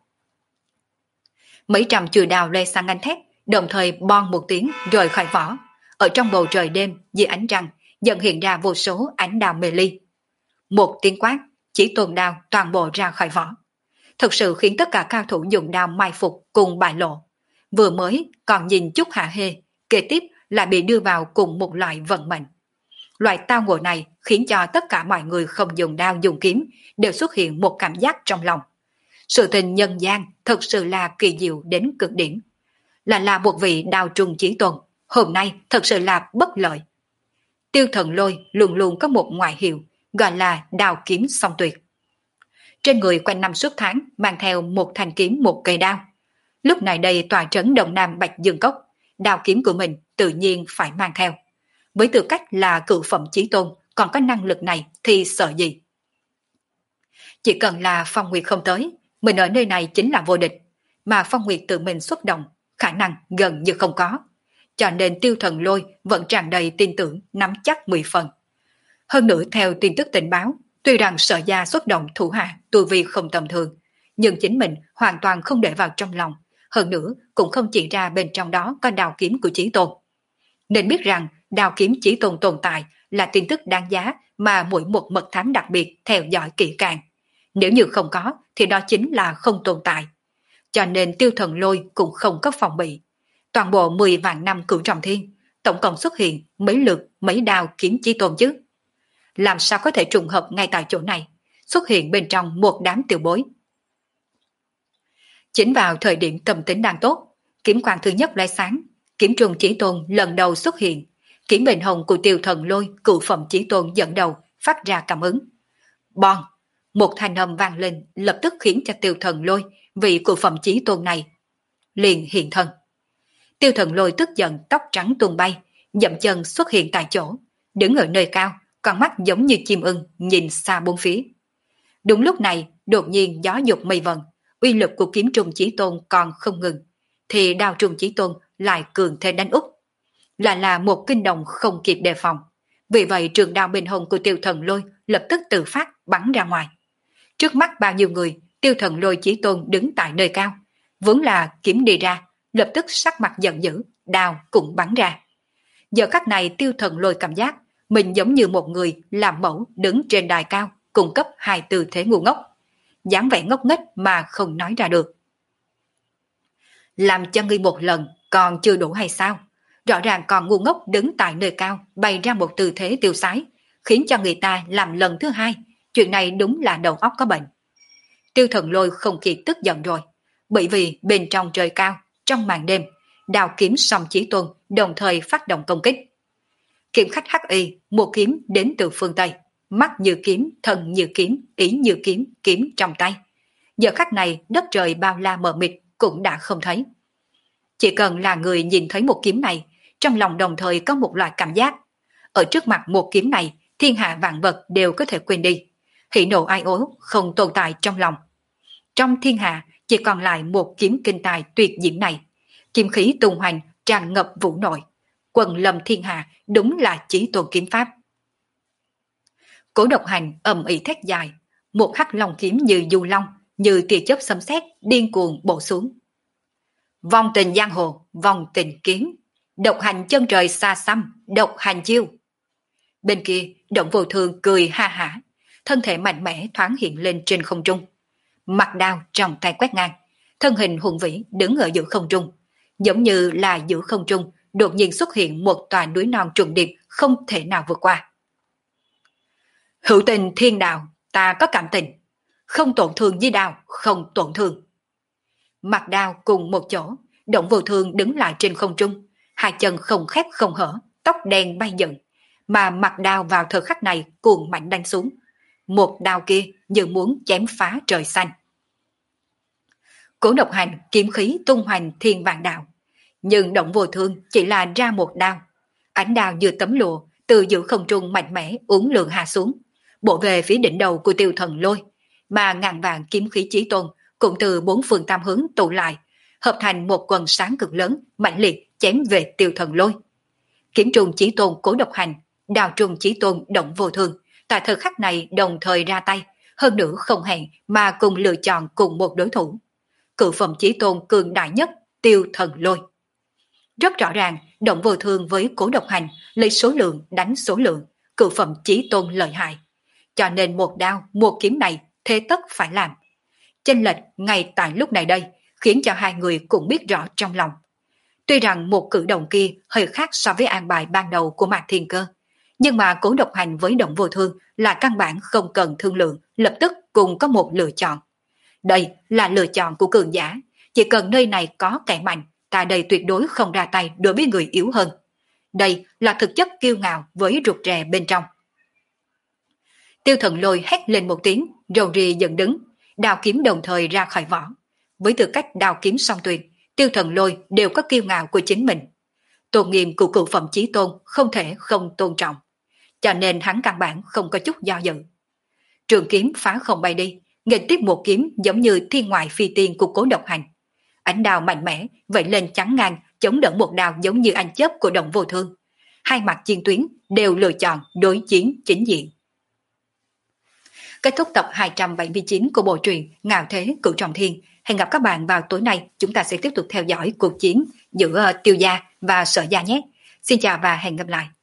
Speaker 1: Mấy trăm chùy đao lê sang anh thét, đồng thời bon một tiếng rời khỏi vỏ. Ở trong bầu trời đêm, dưới ánh trăng, dần hiện ra vô số ánh đao mê ly. Một tiếng quát, chỉ tôn đao toàn bộ ra khỏi vỏ. Thực sự khiến tất cả cao thủ dùng đao mai phục cùng bại lộ. Vừa mới còn nhìn chút hạ hê, kế tiếp lại bị đưa vào cùng một loại vận mệnh. Loại tao ngộ này khiến cho tất cả mọi người không dùng đao dùng kiếm đều xuất hiện một cảm giác trong lòng. Sự tình nhân gian thật sự là kỳ diệu đến cực điểm. Là là một vị đao trùng chí tôn, hôm nay thật sự là bất lợi. Tiêu Thần Lôi luôn luôn có một ngoại hiệu gọi là đao kiếm song tuyệt. Trên người quanh năm suốt tháng mang theo một thanh kiếm một cây đao. Lúc này đây tòa trấn Đông Nam Bạch Dương Cốc, đao kiếm của mình tự nhiên phải mang theo. Với tư cách là cựu phẩm chí tôn, còn có năng lực này thì sợ gì? Chỉ cần là Phong Nguyệt không tới, mình ở nơi này chính là vô địch, mà Phong Nguyệt tự mình xuất động, khả năng gần như không có. Cho nên Tiêu Thần Lôi vẫn tràn đầy tin tưởng, nắm chắc mười phần. Hơn nữa theo tin tức tình báo, tuy rằng Sở Gia xuất động thủ hạ tu vi không tầm thường, nhưng chính mình hoàn toàn không để vào trong lòng, hơn nữa cũng không chỉ ra bên trong đó có đao kiếm của chí tôn. Nên biết rằng đao kiếm chí tôn tồn tại là tin tức đáng giá mà mỗi một mật thám đặc biệt theo dõi kỹ càng. Nếu như không có thì đó chính là không tồn tại. Cho nên Tiêu Thần Lôi cũng không có phòng bị. Toàn bộ mười vạn năm cửu trọng thiên, tổng cộng xuất hiện mấy lượt mấy đao kiếm chí tôn chứ. Làm sao có thể trùng hợp ngay tại chỗ này, xuất hiện bên trong một đám tiểu bối. Chính vào thời điểm tâm tính đang tốt, kiếm quang thứ nhất lóe sáng, kiếm trùng chí tôn lần đầu xuất hiện, Kiếm Bình Hồng của Tiêu Thần Lôi cựu phẩm chí tôn dẫn đầu phát ra cảm ứng. Bon! Một thanh âm vang lên lập tức khiến cho Tiêu Thần Lôi, vị cựu phẩm chí tôn này, liền hiện thân. Tiêu Thần Lôi tức giận tóc trắng tung bay, dậm chân xuất hiện tại chỗ, đứng ở nơi cao, con mắt giống như chim ưng nhìn xa bốn phía. Đúng lúc này, đột nhiên gió dục mây vần, uy lực của kiếm trùng chí tôn còn không ngừng, thì đao trùng chí tôn lại cường thế đánh úp, là là một kinh động không kịp đề phòng. Vì vậy trường đao Bình Hồng của Tiêu Thần Lôi lập tức tự phát bắn ra ngoài. Trước mắt bao nhiêu người, Tiêu Thần Lôi chí tôn đứng tại nơi cao, vốn là kiếm đi ra, lập tức sắc mặt giận dữ, đao cũng bắn ra. Giờ khắc này Tiêu Thần Lôi cảm giác mình giống như một người làm mẫu đứng trên đài cao, cung cấp hai tư thế ngu ngốc, dáng vẻ ngốc nghếch mà không nói ra được. Làm cho ngươi một lần còn chưa đủ hay sao? Rõ ràng còn ngu ngốc đứng tại nơi cao bày ra một tư thế tiêu sái, khiến cho người ta làm lần thứ hai. Chuyện này đúng là đầu óc có bệnh. Tiêu Thần Lôi không khí tức giận rồi, bởi vì bên trong trời cao, trong màn đêm, đao kiếm song chí tôn đồng thời phát động công kích. Kiếm khách hắc y, một kiếm đến từ phương Tây, mắt như kiếm, thân như kiếm, ý như kiếm, kiếm trong tay. Giờ khắc này đất trời bao la mờ mịt cũng đã không thấy. Chỉ cần là người nhìn thấy một kiếm này, trong lòng đồng thời có một loại cảm giác. Ở trước mặt một kiếm này, thiên hạ vạn vật đều có thể quên đi. Hỉ nộ ai ố không tồn tại trong lòng. Trong thiên hạ chỉ còn lại một kiếm kinh tài tuyệt diễm này. Kiếm khí tung hoành tràn ngập vũ nội. Quần lâm thiên hạ đúng là chí tôn kiếm pháp. Cố Độc Hành ầm ĩ thét dài, một hắc long kiếm như du long, như tia chớp sấm sét điên cuồng bổ xuống. Vong tình giang hồ, vong tình kiếm, Độc Hành chân trời xa xăm, Độc Hành chiêu. Bên kia, Động Vô Thương cười ha hả, thân thể mạnh mẽ thoáng hiện lên trên không trung. Mặt đao trong tay quét ngang, thân hình hùng vĩ đứng ở giữa không trung, giống như là giữa không trung đột nhiên xuất hiện một tòa núi non trùng điệp không thể nào vượt qua. Hữu tình thiên đạo, ta có cảm tình, không tổn thương với đao, không tổn thương. Mặt đao cùng một chỗ, Động Vô Thương đứng lại trên không trung, hai chân không khép không hở, tóc đen bay dựng, mà mặt đao vào thời khắc này cuồng mạnh đánh xuống. Một đao kia như muốn chém phá trời xanh. Cố Độc Hành kiếm khí tung hoành thiên vạn đạo, nhưng Động Vô Thương chỉ là ra một đao. Ánh đao như tấm lụa từ giữa không trung mạnh mẽ uốn lượn hạ xuống, bổ về phía đỉnh đầu của Tiêu Thần Lôi, mà ngàn vạn kiếm khí chí tôn cũng từ bốn phương tam hướng tụ lại, hợp thành một quần sáng cực lớn mạnh liệt chém về Tiêu Thần Lôi. Kiếm trùng chí tôn Cố Độc Hành, đao trùng chí tôn Động Vô Thương tại thời khắc này đồng thời ra tay, hơn nữa không hẹn mà cùng lựa chọn cùng một đối thủ. Cự phẩm chí tôn cường đại nhất Tiêu Thần Lôi. Rất rõ ràng, Động Vô Thương với Cố Độc Hành lấy số lượng đánh số lượng, cự phẩm chí tôn lợi hại. Cho nên một đao, một kiếm này thế tất phải làm. Chênh lệch ngay tại lúc này đây khiến cho hai người cũng biết rõ trong lòng. Tuy rằng một cử động kia hơi khác so với an bài ban đầu của Mạc Thiên Cơ, nhưng mà Cố Độc Hành với Động Vô Thương là căn bản không cần thương lượng, lập tức cùng có một lựa chọn. Đây là lựa chọn của cường giả, chỉ cần nơi này có kẻ mạnh, ta đây tuyệt đối không ra tay đối với người yếu hơn. Đây là thực chất kiêu ngạo với rụt rè bên trong. Tiêu Thần Lôi hét lên một tiếng, rầu rì dựng đứng, đao kiếm đồng thời ra khỏi vỏ. Với tư cách đao kiếm song tuyệt, Tiêu Thần Lôi đều có kiêu ngạo của chính mình. Tôn nghiêm của cựu phẩm chí tôn không thể không tôn trọng, cho nên hắn căn bản không có chút do dự. Trường kiếm phá không bay đi, nghênh tiếp một kiếm giống như thiên ngoại phi tiên của Cố Độc Hành. Ánh đao mạnh mẽ vậy lên chắn ngang chống đỡ một đao giống như ánh chớp của Động Vô Thương. Hai mặt chiến tuyến đều lựa chọn đối chiến chính diện. Kết thúc tập hai trăm bảy mươi chín của bộ truyện Ngạo Thế Cửu Trọng Thiên. Hẹn gặp các bạn vào tối nay, chúng ta sẽ tiếp tục theo dõi cuộc chiến giữa Tiêu Gia và Sở Gia nhé. Xin chào và hẹn gặp lại.